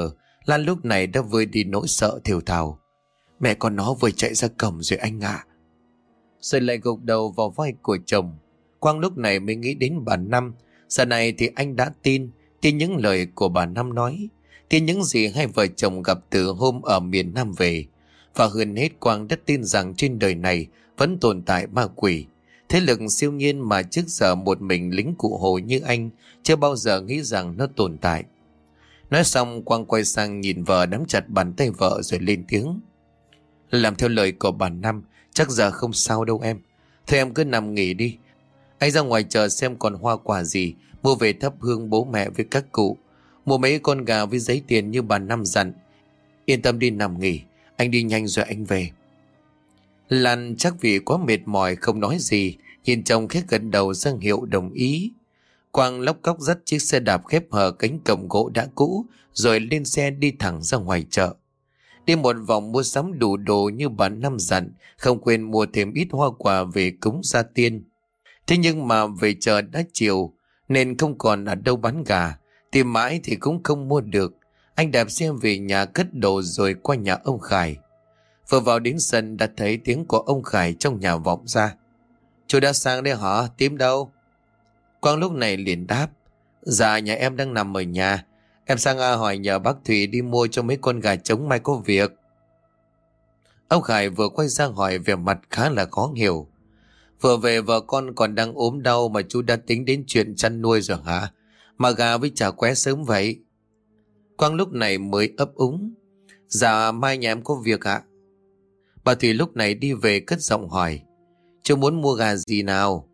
Speaker 1: Lan lúc này đã vơi đi nỗi sợ thều thào. Mẹ con nó vừa chạy ra cổng rồi anh ạ. À. Rồi lại gục đầu vào vai của chồng. Quang lúc này mới nghĩ đến bà Năm. Giờ này thì anh đã tin, tin những lời của bà Năm nói, tin những gì hai vợ chồng gặp từ hôm ở miền Nam về. Và hơn hết Quang đã tin rằng trên đời này vẫn tồn tại ma quỷ, thế lực siêu nhiên mà trước giờ một mình lính cụ Hồ như anh chưa bao giờ nghĩ rằng nó tồn tại. Nói xong Quang quay sang nhìn vợ, nắm chặt bàn tay vợ rồi lên tiếng. Làm theo lời của bà Năm, chắc giờ không sao đâu em. Thôi em cứ nằm nghỉ đi. Anh ra ngoài chờ xem còn hoa quả gì, mua về thắp hương bố mẹ với các cụ. Mua mấy con gà với giấy tiền như bà Năm dặn. Yên tâm đi nằm nghỉ, anh đi nhanh rồi anh về. Lan chắc vì quá mệt mỏi không nói gì, nhìn chồng khẽ gật đầu ra hiệu đồng ý. Quang lóc cóc dắt chiếc xe đạp khép hờ cánh cổng gỗ đã cũ rồi lên xe đi thẳng ra ngoài chợ. Đi một vòng mua sắm đủ đồ như bà Năm dặn, không quên mua thêm ít hoa quả về cúng gia tiên. Thế nhưng mà về chợ đã chiều nên không còn ở đâu bán gà, tìm mãi thì cũng không mua được. Anh đạp xe về nhà cất đồ rồi qua nhà ông Khải. Vừa vào đến sân đã thấy tiếng của ông Khải trong nhà vọng ra. Chú đã sang đây hả? Tím đâu? Quang lúc này liền đáp. Dạ nhà em đang nằm ở nhà. Em sang à, hỏi nhờ bác Thủy đi mua cho mấy con gà trống mai có việc. Ông Khải vừa quay sang hỏi vẻ mặt khá là khó hiểu. Vừa về vợ con còn đang ốm đau mà chú đã tính đến chuyện chăn nuôi rồi hả? Mà gà với chả qué sớm vậy. Quang lúc này mới ấp úng. Dạ mai nhà em có việc ạ. Bà Thủy lúc này đi về cất giọng hỏi. Chú muốn mua gà gì nào?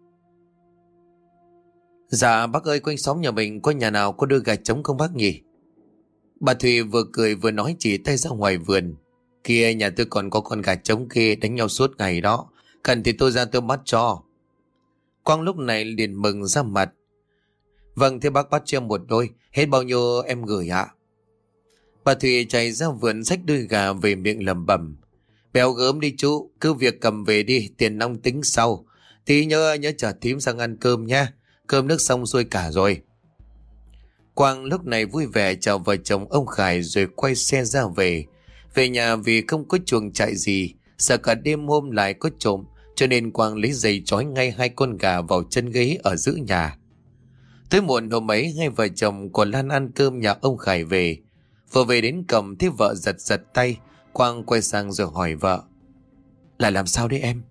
Speaker 1: Dạ bác ơi, quanh xóm nhà mình có nhà nào có đưa gà trống không bác nhỉ? Bà Thủy vừa cười vừa nói chỉ tay ra ngoài vườn. Kia nhà tôi còn có con gà trống kia đánh nhau suốt ngày đó. Cần thì tôi ra tôi bắt cho. Quang lúc này liền mừng ra mặt. Vâng thế bác bắt cho em một đôi. Hết bao nhiêu em gửi ạ? Bà Thủy chạy ra vườn xách đôi gà về miệng lẩm bẩm. Béo gớm đi chú, cứ việc cầm về đi, tiền nong tính sau. Tí nhớ nhớ chở thím sang ăn cơm nha. Cơm nước xong xuôi cả rồi. Quang lúc này vui vẻ chào vợ chồng ông Khải rồi quay xe ra về. Về nhà vì không có chuồng trại gì, sợ cả đêm hôm lại có trộm, cho nên Quang lấy giày trói ngay hai con gà vào chân ghế ở giữa nhà. Tới muộn hôm ấy hai vợ chồng của Lan ăn cơm nhà ông Khải về. Vừa về đến cổng thấy vợ giật giật tay, Quang quay sang rồi hỏi vợ. Là làm sao đấy em?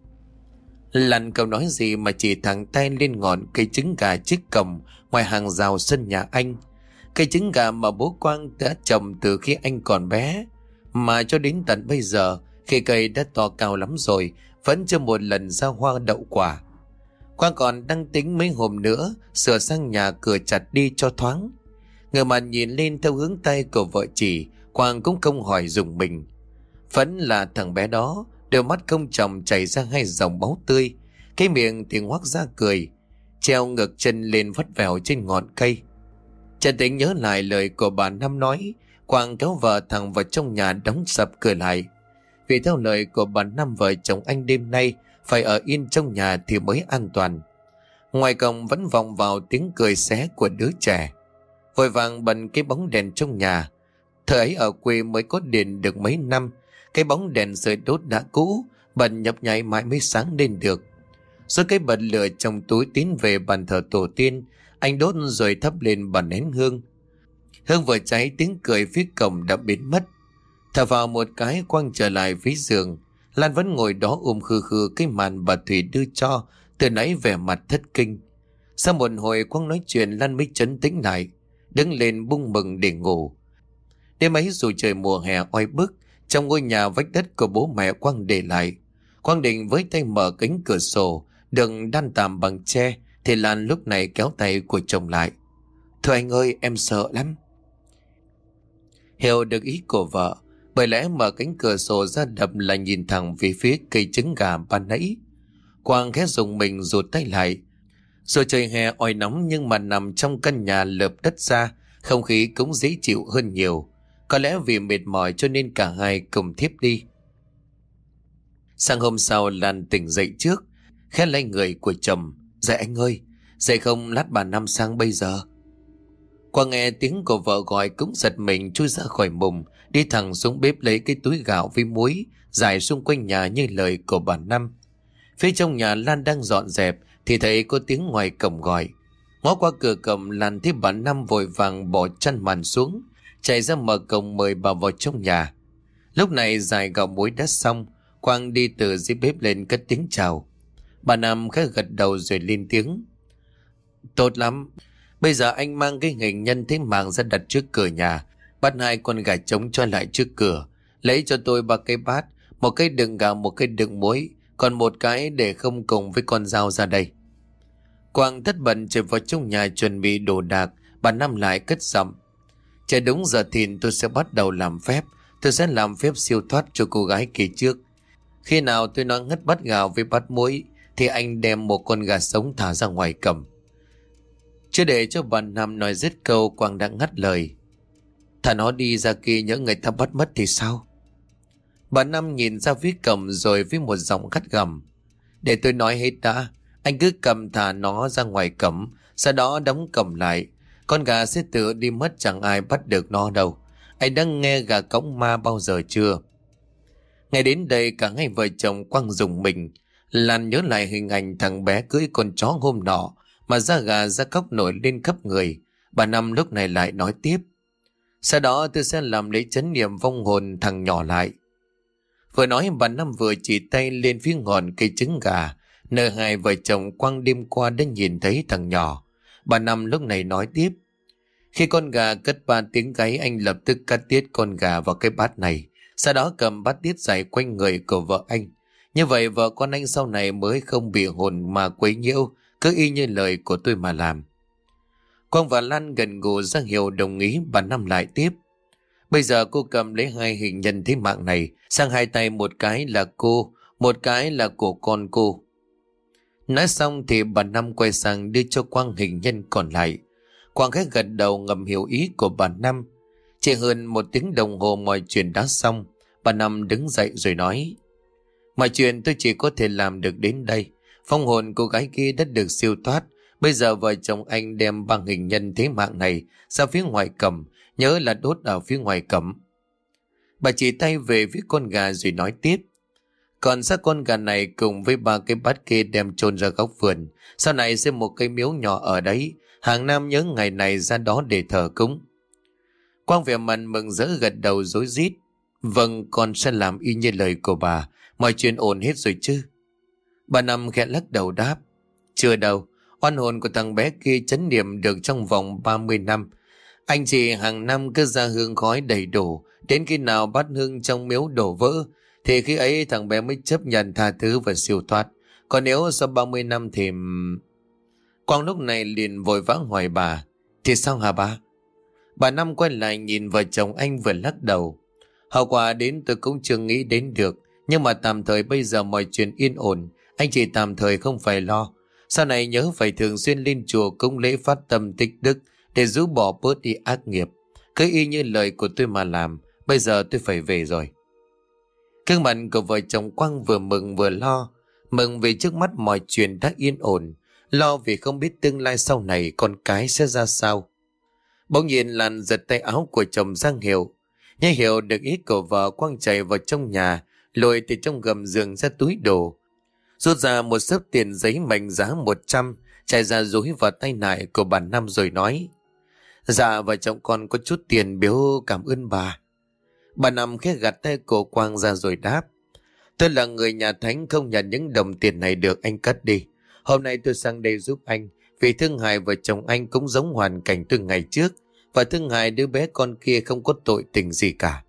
Speaker 1: Lan không nói gì mà chỉ thẳng tay lên ngọn cây trứng gà trước cổng ngoài hàng rào sân nhà anh. Cây trứng gà mà bố Quang đã trồng từ khi anh còn bé, mà cho đến tận bây giờ khi cây đã to cao lắm rồi vẫn chưa một lần ra hoa đậu quả. Quang còn đang tính mấy hôm nữa sửa sang nhà cửa chặt đi cho thoáng. Người mà nhìn lên theo hướng tay của vợ chỉ, Quang cũng không hỏi dùng mình. Vẫn là thằng bé đó, đôi mắt không tròng chảy ra hai dòng máu tươi, cái miệng thì ngoác ra cười, treo ngược chân lên vắt vẻo trên ngọn cây. Chợt tính nhớ lại lời của bà Năm nói, Quang kéo vợ thẳng vào trong nhà đóng sập cửa lại. Vì theo lời của bà Năm, vợ chồng anh đêm nay phải ở yên trong nhà thì mới an toàn. Ngoài cổng vẫn vọng vào tiếng cười xé của đứa trẻ. Vội vàng bật cái bóng đèn trong nhà. Thời ấy ở quê mới có điện được mấy năm, cái bóng đèn sưởi đốt đã cũ, bật nhấp nháy mãi mới sáng lên được. Rồi cái bật lửa trong túi tiến về bàn thờ tổ tiên, anh đốt rồi thắp lên bàn nén hương. Hương vừa cháy tiếng cười phía cổng đã biến mất. Thở vào một cái, Quang trở lại phía giường. Lan vẫn ngồi đó ôm khư khư cái màn bà Thủy đưa cho, từ nãy vẻ mặt thất kinh. Sau một hồi Quang nói chuyện, Lan mới trấn tĩnh lại, đứng lên bung mừng để ngủ. Đêm ấy dù trời mùa hè oi bức, trong ngôi nhà vách đất của bố mẹ Quang để lại, Quang định với tay mở cánh cửa sổ đừng đan tạm bằng tre, thì Lan lúc này kéo tay của chồng lại. Thôi anh ơi, em sợ lắm. Hiểu được ý của vợ, bởi lẽ mở cánh cửa sổ ra đập là nhìn thẳng về phía cây trứng gà ban nãy. Quang khẽ dùng mình rụt tay lại. Rồi trời hè oi nóng nhưng mà nằm trong căn nhà lợp đất ra, không khí cũng dễ chịu hơn nhiều. Có lẽ vì mệt mỏi cho nên cả hai cùng thiếp đi. Sáng hôm sau Lan tỉnh dậy trước, khẽ lấy người của chồng. Dậy anh ơi, dậy không lát bà Năm sang bây giờ. Quang nghe tiếng của vợ gọi cũng giật mình chui ra khỏi mùng, đi thẳng xuống bếp lấy cái túi gạo với muối, rải xung quanh nhà như lời của bà Năm. Phía trong nhà Lan đang dọn dẹp thì thấy có tiếng ngoài cổng gọi. Ngó qua cửa cổng, Lan thấy bà Năm vội vàng bỏ chăn màn xuống, chạy ra mở cổng mời bà vào trong nhà. Lúc này rải gạo muối đã xong, Quang đi từ dưới bếp lên cất tiếng chào. Bà Năm khẽ gật đầu rồi lên tiếng: Tốt lắm, bây giờ anh mang cái hình nhân thế mạng ra đặt trước cửa nhà, bắt hai con gà trống cho lại trước cửa, lấy cho tôi ba cái bát, một cái đựng gạo, một cái đựng muối, còn một cái để không cùng với con dao ra đây. Quang tất bận chạy vào trong nhà chuẩn bị đồ đạc. Bà Năm lại cất giọng: Trời đúng giờ thìn tôi sẽ bắt đầu làm phép. Tôi sẽ làm phép siêu thoát cho cô gái kia trước. Khi nào tôi nói ngất bát gạo với bát muối thì anh đem một con gà sống thả ra ngoài cầm. Chưa để cho bà Năm nói dứt câu, Quang đã ngắt lời: Thả nó đi ra kia, nhớ người ta bắt mất thì sao? Bà Năm nhìn ra phía cổng rồi với một giọng gắt gầm: Để tôi nói hết đã. Anh cứ cầm thả nó ra ngoài cổng, sau đó đóng cổng lại. Con gà sẽ tự đi mất, chẳng ai bắt được nó đâu. Anh đã nghe gà cõng ma bao giờ chưa? Ngay đến đây cả hai vợ chồng Quang rùng mình. Lan nhớ lại hình ảnh thằng bé cưỡi con chó hôm nọ mà da gà da cóc nổi lên khắp người. Bà Năm lúc này lại nói tiếp: Sau đó tôi sẽ làm lấy chấn niệm vong hồn thằng nhỏ lại. Vừa nói bà Năm vừa chỉ tay lên phía ngọn cây trứng gà nơi hai vợ chồng Quang đêm qua đã nhìn thấy thằng nhỏ. Bà Năm lúc này nói tiếp: Khi con gà cất ba tiếng gáy, anh lập tức cắt tiết con gà vào cái bát này, sau đó cầm bát tiết giải quanh người của vợ anh. Như vậy vợ con anh sau này mới không bị hồn ma quấy nhiễu, cứ y như lời của tôi mà làm. Quang và Lan gần gù ra hiệu đồng ý. Bà Năm lại tiếp: Bây giờ cô cầm lấy hai hình nhân thế mạng này sang hai tay, một cái là cô, một cái là của con cô. Nói xong thì bà Năm quay sang đưa cho Quang hình nhân còn lại. Quang khẽ gật đầu ngầm hiểu ý của bà Năm. Chỉ hơn một tiếng đồng hồ mọi chuyện đã xong. Bà Năm đứng dậy rồi nói: Mọi chuyện tôi chỉ có thể làm được đến đây. Phong hồn cô gái kia đã được siêu thoát. Bây giờ vợ chồng anh đem bằng hình nhân thế mạng này ra phía ngoài cổng, nhớ là đốt ở phía ngoài cổng. Bà chỉ tay về phía con gà rồi nói tiếp: Còn xác con gà này cùng với ba cái bát kia đem chôn ra góc vườn. Sau này sẽ một cây miếu nhỏ ở đấy, hàng năm nhớ ngày này ra đó để thờ cúng. Quang vẻ mặt mừng rỡ gật đầu rối rít: Vâng, con sẽ làm y như lời của bà. Mọi chuyện ổn hết rồi chứ? Bà Năm khẽ lắc đầu đáp: Chưa đâu, oan hồn của thằng bé kia trấn niệm được trong vòng ba mươi năm. Anh chị hàng năm cứ ra hương khói đầy đủ, đến khi nào bát hương trong miếu đổ vỡ thì khi ấy thằng bé mới chấp nhận tha thứ và siêu thoát. Còn nếu sau ba mươi năm thì... Quang lúc này liền vội vã hỏi bà: Thì sao hả bà? Bà Năm quay lại nhìn vợ chồng anh vừa lắc đầu: Hậu quả đến tôi cũng chưa nghĩ đến được. Nhưng mà tạm thời bây giờ mọi chuyện yên ổn, anh chị tạm thời không phải lo. Sau này nhớ phải thường xuyên lên chùa cúng lễ phát tâm tích đức để rũ bỏ bớt đi ác nghiệp. Cứ y như lời của tôi mà làm. Bây giờ tôi phải về rồi. Gương mặt của vợ chồng Quang vừa mừng vừa lo. Mừng vì trước mắt mọi chuyện đã yên ổn, lo vì không biết tương lai sau này con cái sẽ ra sao. Bỗng nhiên Lan giật tay áo của chồng Giang Hiệu. Nghe hiểu được ý của vợ, Quang chạy vào trong nhà, lôi từ trong gầm giường ra túi đồ, rút ra một xấp tiền giấy mệnh giá một trăm, chạy ra dúi vào tay nải của bà Năm rồi nói: Dạ vợ chồng con có chút tiền biếu cảm ơn bà. Bà Năm khẽ gạt tay của Quang ra rồi đáp: Tôi là người nhà thánh, không nhận những đồng tiền này được, anh cất đi. Hôm nay tôi sang đây giúp anh vì thương hại vợ chồng anh cũng giống hoàn cảnh tôi ngày trước, và thương hại đứa bé con kia không có tội tình gì cả.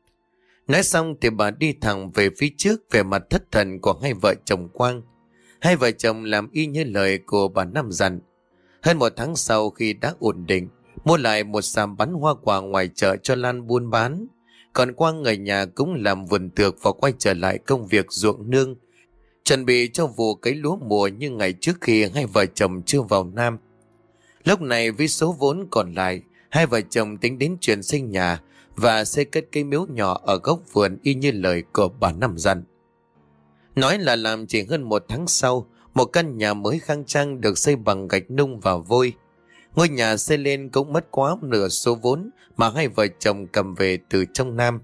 Speaker 1: Nói xong thì bà đi thẳng về phía trước, về mặt thất thần của hai vợ chồng Quang. Hai vợ chồng làm y như lời của bà Năm dặn. Hơn một tháng sau, khi đã ổn định, mua lại một sạp bán hoa quả ngoài chợ cho Lan buôn bán, còn Quang người nhà cũng làm vườn tược và quay trở lại công việc ruộng nương, chuẩn bị cho vụ cấy lúa mùa như ngày trước khi hai vợ chồng chưa vào Nam. Lúc này với số vốn còn lại, hai vợ chồng tính đến chuyện xây nhà và xây cất cây miếu nhỏ ở góc vườn y như lời của bà Năm dặn. Nói là làm chỉ hơn một tháng sau, một căn nhà mới khang trang được xây bằng gạch nung và vôi. Ngôi nhà xây lên cũng mất quá nửa số vốn mà hai vợ chồng cầm về từ trong Nam.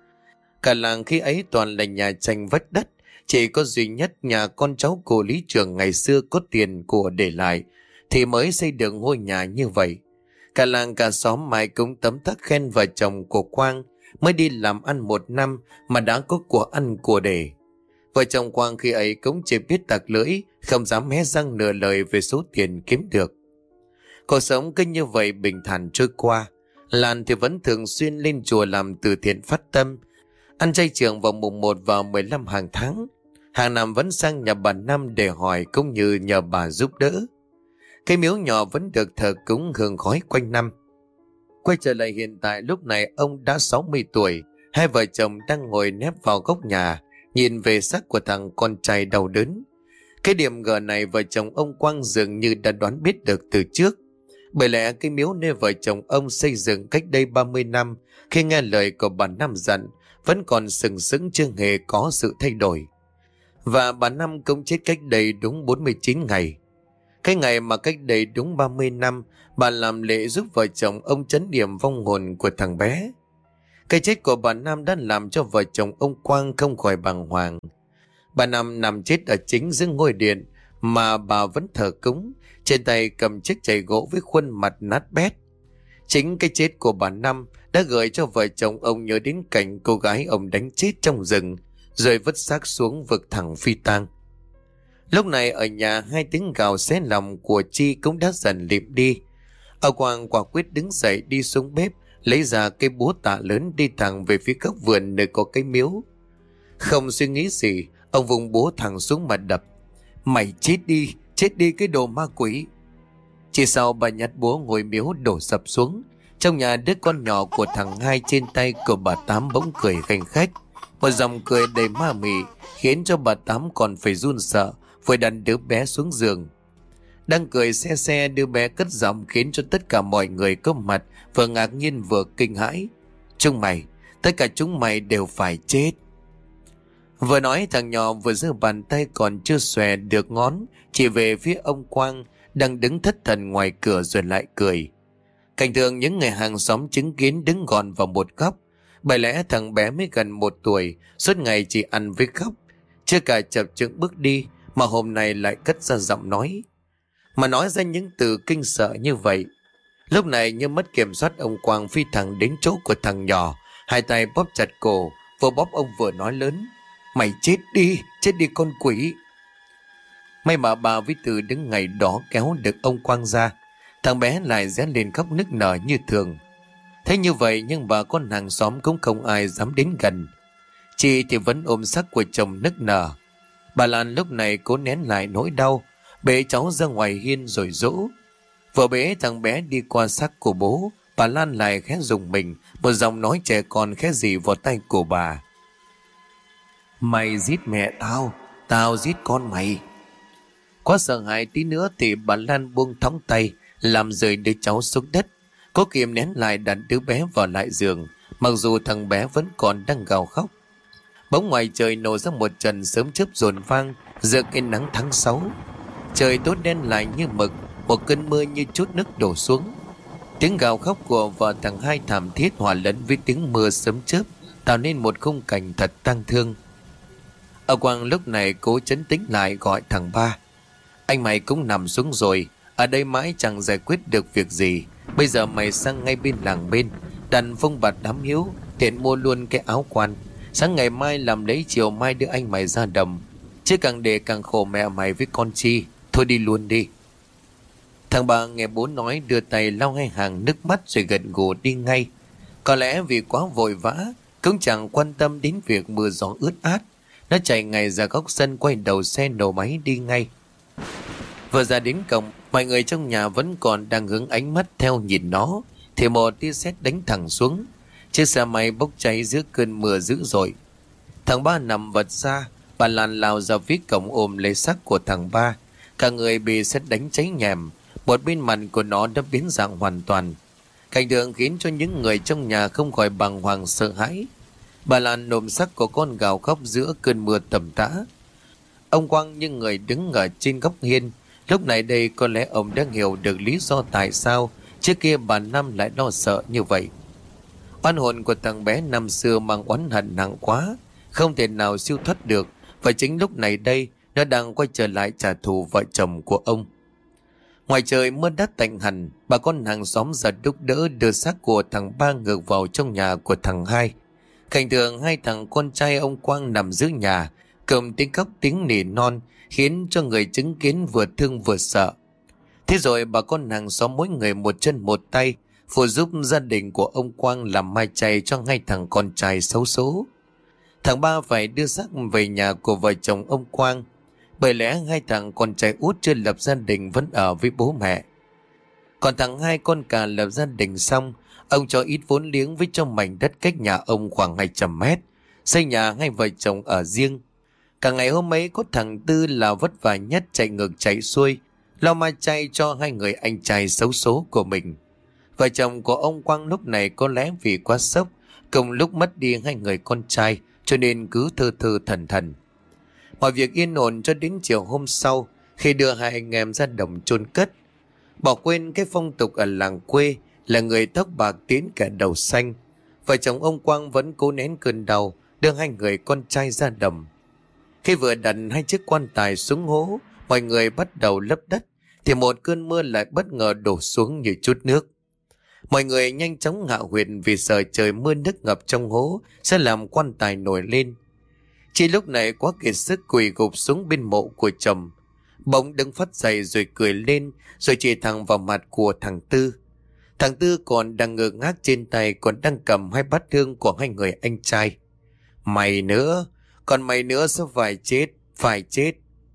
Speaker 1: Cả làng khi ấy toàn là nhà tranh vách đất, chỉ có duy nhất nhà con cháu của lý trưởng ngày xưa có tiền của để lại thì mới xây được ngôi nhà như vậy. Cả làng cả xóm mai cũng tấm tắc khen vợ chồng của Quang mới đi làm ăn một năm mà đã có của ăn của để. Vợ chồng Quang khi ấy cũng chỉ biết tặc lưỡi, không dám hé răng nửa lời về số tiền kiếm được. Cuộc sống cứ như vậy bình thản trôi qua. Lan thì vẫn thường xuyên lên chùa làm từ thiện phát tâm, ăn chay trường vào mùng một và mười lăm hàng tháng. Hàng năm vẫn sang nhà bà Năm để hỏi cũng như nhờ bà giúp đỡ. Cái miếu nhỏ vẫn được thờ cúng hương khói quanh năm. Quay trở lại hiện tại, lúc này ông đã sáu mươi tuổi. Hai vợ chồng đang ngồi nép vào góc nhà, nhìn về xác của thằng con trai đau đớn. Cái điểm gờ này vợ chồng ông Quang dường như đã đoán biết được từ trước. Bởi lẽ cái miếu nơi vợ chồng ông xây dựng cách đây ba mươi năm, khi nghe lời của bà Năm dặn, vẫn còn sừng sững chưa hề có sự thay đổi. Và bà Năm cũng chết cách đây đúng bốn mươi chín ngày. Cái ngày mà cách đây đúng ba mươi năm, bà làm lễ giúp vợ chồng ông trấn điểm vong hồn của thằng bé. Cái chết của bà Năm đã làm cho vợ chồng ông Quang không khỏi bàng hoàng. Bà Năm nằm chết ở chính giữa ngôi điện mà bà vẫn thờ cúng, trên tay cầm chiếc chày gỗ với khuôn mặt nát bét. Chính cái chết của bà Năm đã gợi cho vợ chồng ông nhớ đến cảnh cô gái ông đánh chết trong rừng, rồi vứt xác xuống vực thẳng phi tang. Lúc này ở nhà, hai tiếng gào xé lòng của Chi cũng đã dần lịm đi. Ông Quang quả quyết đứng dậy đi xuống bếp, lấy ra cây búa tạ lớn đi thẳng về phía góc vườn nơi có cái miếu. Không suy nghĩ gì, ông vùng búa thẳng xuống mà đập. Mày chết đi, chết đi cái đồ ma quỷ. Chỉ sau bà nhặt búa ngồi miếu đổ sập xuống. Trong nhà, đứa con nhỏ của thằng Hai trên tay của bà Tám bỗng cười khanh khách. Một dòng cười đầy ma mị khiến cho bà Tám còn phải run sợ, vừa đặt đứa bé xuống giường. Đang cười xe xe, đứa bé cất giọng khiến cho tất cả mọi người có mặt vừa ngạc nhiên vừa kinh hãi. Chúng mày, tất cả chúng mày đều phải chết. Vừa nói, thằng nhỏ vừa giơ bàn tay còn chưa xòe được ngón chỉ về phía ông Quang đang đứng thất thần ngoài cửa rồi lại cười. Cảnh tượng những người hàng xóm chứng kiến đứng gọn vào một góc. Bởi lẽ thằng bé mới gần một tuổi, suốt ngày chỉ ăn với khóc, chưa cả chập chững bước đi mà hôm nay lại cất ra giọng nói, mà nói ra những từ kinh sợ như vậy. Lúc này như mất kiểm soát, ông Quang phi thẳng đến chỗ của thằng nhỏ, hai tay bóp chặt cổ, vừa bóp ông vừa nói lớn: Mày chết đi, chết đi con quỷ. May mà bà với Từ đứng ngày đó kéo được ông Quang ra. Thằng bé lại rẽ lên khóc nức nở như thường. Thế như vậy nhưng bà con hàng xóm cũng không ai dám đến gần. Chị thì vẫn ôm xác của chồng nức nở. Bà Lan lúc này cố nén lại nỗi đau, bế cháu ra ngoài hiên rồi dỗ. Vừa bế thằng bé đi qua xác của bố, bà Lan lại khẽ rùng mình, một giọng nói trẻ con khẽ rì vào tay của bà: Mày giết mẹ tao, tao giết con mày. Quá sợ hãi tí nữa thì bà Lan buông thõng tay, làm rơi đứa cháu xuống đất. Cố kìm nén lại đặt đứa bé vào lại giường, mặc dù thằng bé vẫn còn đang gào khóc. Bỗng ngoài trời nổ ra một trận sớm chớp rồn vang giữa cái nắng tháng sáu. Trời tối đen lại như mực, một cơn mưa như chút nước đổ xuống. Tiếng gào khóc của vợ thằng Hai thảm thiết hòa lẫn với tiếng mưa sớm chớp, tạo nên một khung cảnh thật tang thương. Ông Quang lúc này cố trấn tĩnh lại, gọi thằng Ba: Anh mày cũng nằm xuống rồi, ở đây mãi chẳng giải quyết được việc gì. Bây giờ mày sang ngay bên làng bên, đặt phong bạt đám hiếu, tiện mua luôn cái áo quan. Sáng ngày mai làm lấy, chiều mai đưa anh mày ra đồng, chứ càng để càng khổ mẹ mày với con Chi. Thôi đi luôn đi. Thằng Ba nghe bố nói đưa tay lau hai hàng nước mắt rồi gật gù đi ngay. Có lẽ vì quá vội vã, cũng chẳng quan tâm đến việc mưa gió ướt át. Nó chạy ngay ra góc sân, quay đầu xe nổ máy đi ngay. Vừa ra đến cổng, mọi người trong nhà vẫn còn đang hướng ánh mắt theo nhìn nó, thì một tia sét đánh thẳng xuống. Chiếc xe máy bốc cháy giữa cơn mưa dữ dội. Thằng Ba nằm vật ra, bà Lan lao ra phía cổng ôm lấy xác của thằng Ba. Cả người bị sét đánh cháy nhèm, một bên mặt của nó đã biến dạng hoàn toàn. Cảnh tượng khiến cho những người trong nhà không khỏi bàng hoàng sợ hãi. Bà Lan ôm xác của con gào khóc giữa cơn mưa tầm tã. Ông Quang như người đứng ở trên góc hiên, Lúc này đây có lẽ ông đã hiểu được lý do tại sao trước kia bà Năm lại lo sợ như vậy. Oan hồn của thằng bé năm xưa mang oán hận nặng quá, không thể nào siêu thoát được, và chính lúc này đây nó đang quay trở lại trả thù vợ chồng của ông. Ngoài trời mưa đã tạnh hẳn, bà con hàng xóm giật đúc đỡ đưa xác của thằng Ba ngược vào trong nhà của thằng Hai. Cảnh tượng hai thằng con trai ông Quang nằm giữa nhà, cầm tiếng khóc tiếng nỉ non, khiến cho người chứng kiến vừa thương vừa sợ. Thế rồi bà con hàng xóm mỗi người một chân một tay phụ giúp gia đình của ông Quang làm mai chay cho hai thằng con trai xấu số. Thằng Ba phải đưa xác về nhà của vợ chồng ông Quang, bởi lẽ hai thằng con trai út chưa lập gia đình vẫn ở với bố mẹ. Còn thằng Hai con cả lập gia đình xong, ông cho ít vốn liếng với trong mảnh đất cách nhà ông khoảng hai trăm mét, xây nhà hai vợ chồng ở riêng. Cả ngày hôm ấy có thằng Tư là vất vả nhất, chạy ngược chạy xuôi lo mai chay cho hai người anh trai xấu số của mình. Vợ chồng của ông Quang lúc này có lẽ vì quá sốc, cùng lúc mất đi hai người con trai, cho nên cứ thơ thơ thần thần. Mọi việc yên ổn cho đến chiều hôm sau, khi đưa hai anh em ra đồng chôn cất. Bỏ quên cái phong tục ở làng quê là người tóc bạc tiến kẻ đầu xanh. Vợ chồng ông Quang vẫn cố nén cơn đau, đưa hai người con trai ra đồng. Khi vừa đặt hai chiếc quan tài xuống hố, mọi người bắt đầu lấp đất, thì một cơn mưa lại bất ngờ đổ xuống như chút nước. Mọi người nhanh chóng hạ huyệt vì sợ trời mưa nước ngập trong hố sẽ làm quan tài nổi lên. Chị lúc này quá kiệt sức quỳ gục xuống bên mộ của chồng. Bỗng đứng phát dậy rồi cười lên, rồi chỉ thẳng vào mặt của thằng Tư. Thằng Tư còn đang ngơ ngác, trên tay còn đang cầm hai bát hương của hai người anh trai. Mày nữa, còn mày nữa sẽ phải chết, phải chết.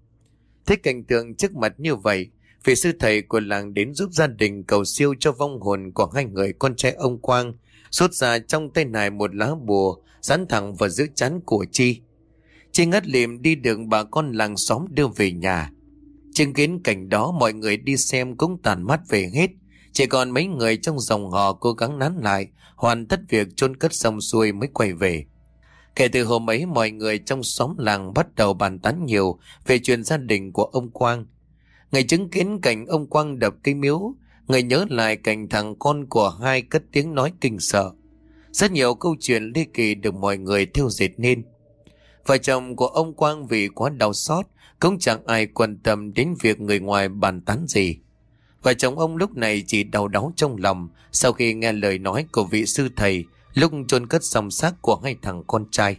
Speaker 1: Thấy cảnh tượng trước mặt như vậy, vị sư thầy của làng đến giúp gia đình cầu siêu cho vong hồn của hai người con trai ông Quang, rút ra trong tay này một lá bùa dán thẳng vào giữa trán của Chi. Chi ngất lịm đi đường bà con làng xóm đưa về nhà. Chứng kiến cảnh đó, mọi người đi xem cũng tàn mắt về hết, chỉ còn mấy người trong dòng họ cố gắng nán lại, hoàn tất việc chôn cất xong xuôi mới quay về. Kể từ hôm ấy, mọi người trong xóm làng bắt đầu bàn tán nhiều về chuyện gia đình của ông Quang. Người chứng kiến cảnh ông Quang đập cây miếu, người nhớ lại cảnh thằng con của Hai cất tiếng nói kinh sợ. Rất nhiều câu chuyện ly kỳ được mọi người thêu dệt nên. Vợ chồng của ông Quang vì quá đau xót, cũng chẳng ai quan tâm đến việc người ngoài bàn tán gì. Vợ chồng ông lúc này chỉ đau đáu trong lòng sau khi nghe lời nói của vị sư thầy lúc chôn cất xong xác của hai thằng con trai.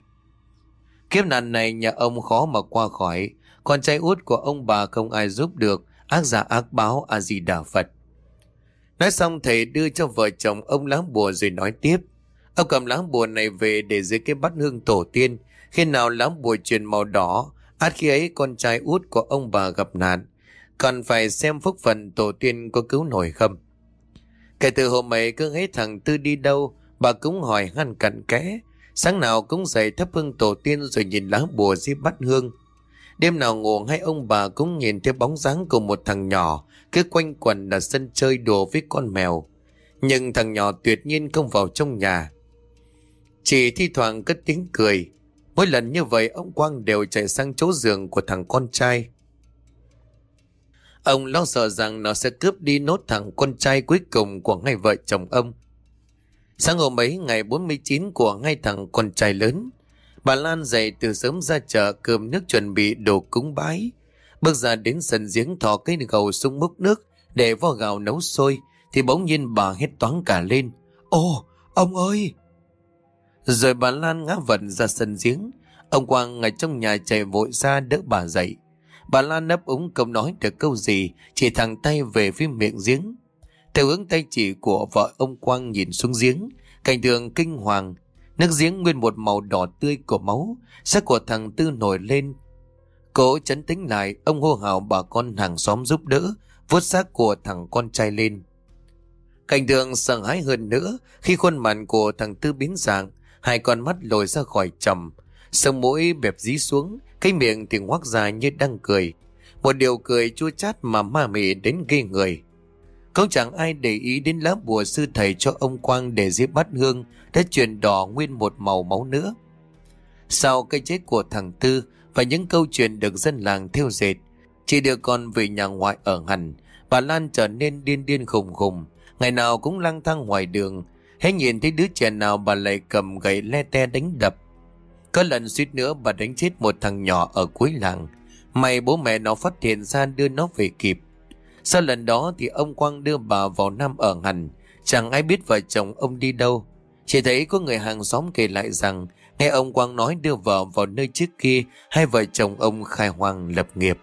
Speaker 1: Kiếp nạn này nhà ông khó mà qua khỏi, con trai út của ông bà không ai giúp được, ác giả ác báo, A Di Đà Phật. Nói xong thầy đưa cho vợ chồng ông lá bùa rồi nói tiếp. Ông cầm lá bùa này về để dưới cái bát hương tổ tiên, khi nào lá bùa chuyển màu đỏ, ắt khi ấy con trai út của ông bà gặp nạn, còn phải xem phúc phận tổ tiên có cứu nổi không. Kể từ hôm ấy cứ hết thằng Tư đi đâu, bà cũng hỏi han cặn kẽ, sáng nào cũng dậy thắp hương tổ tiên rồi nhìn lá bùa dưới bát hương. Đêm nào ngủ hai ông bà cũng nhìn thấy bóng dáng của một thằng nhỏ cứ quanh quẩn ở sân chơi đùa với con mèo, nhưng thằng nhỏ tuyệt nhiên không vào trong nhà, chỉ thi thoảng cất tiếng cười. Mỗi lần như vậy ông Quang đều chạy sang chỗ giường của thằng con trai. Ông lo sợ rằng nó sẽ cướp đi nốt thằng con trai cuối cùng của hai vợ chồng ông. Sáng hôm ấy, ngày bốn mươi chín của hai thằng con trai lớn, bà Lan dậy từ sớm ra chợ cơm nước chuẩn bị đồ cúng bái. Bước ra đến sân giếng thò cây gầu xuống múc nước để vo gạo nấu sôi, thì bỗng nhiên bà hét toáng cả lên. Ồ, ông ơi! Rồi bà Lan ngã vật ra sân giếng. Ông Quang ở trong nhà chạy vội ra đỡ bà dậy. Bà Lan ấp úng không nói được câu gì, chỉ thẳng tay về phía miệng giếng. Theo hướng tay chỉ của vợ ông Quang nhìn xuống giếng, cảnh tượng kinh hoàng. Nước giếng nguyên một màu đỏ tươi của máu, xác của thằng Tư nổi lên. Cố trấn tĩnh lại, ông hô hào bà con hàng xóm giúp đỡ, vuốt xác của thằng con trai lên. Cảnh tượng sợ hãi hơn nữa khi khuôn mặt của thằng Tư biến dạng, hai con mắt lồi ra khỏi tròng, sống mũi bẹp dí xuống, cái miệng thì ngoác ra như đang cười. Một điều cười chua chát mà ma mị đến ghê người. Không chẳng ai để ý đến lá bùa sư thầy cho ông Quang để dưới bát hương đã chuyển đỏ nguyên một màu máu nữa. Sau cái chết của thằng Tư và những câu chuyện được dân làng thêu dệt, Chị đưa con về nhà ngoại ở hẳn. Bà Lan trở nên điên điên khùng khùng, ngày nào cũng lang thang ngoài đường. Hễ nhìn thấy đứa trẻ nào bà lại cầm gậy le te đánh đập. Có lần suýt nữa bà đánh chết một thằng nhỏ ở cuối làng. May bố mẹ nó phát hiện ra đưa nó về kịp. Sau lần đó thì ông Quang đưa bà vào Nam ở hẳn. Chẳng ai biết vợ chồng ông đi đâu. Chỉ thấy có người hàng xóm kể lại rằng nghe ông Quang nói đưa vợ vào nơi trước kia, hai vợ chồng ông khai hoang lập nghiệp.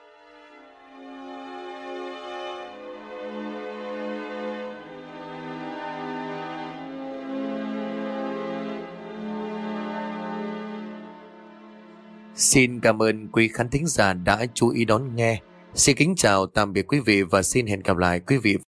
Speaker 1: Xin cảm ơn quý khán thính giả đã chú ý đón nghe. Xin kính chào tạm biệt quý vị và xin hẹn gặp lại quý vị.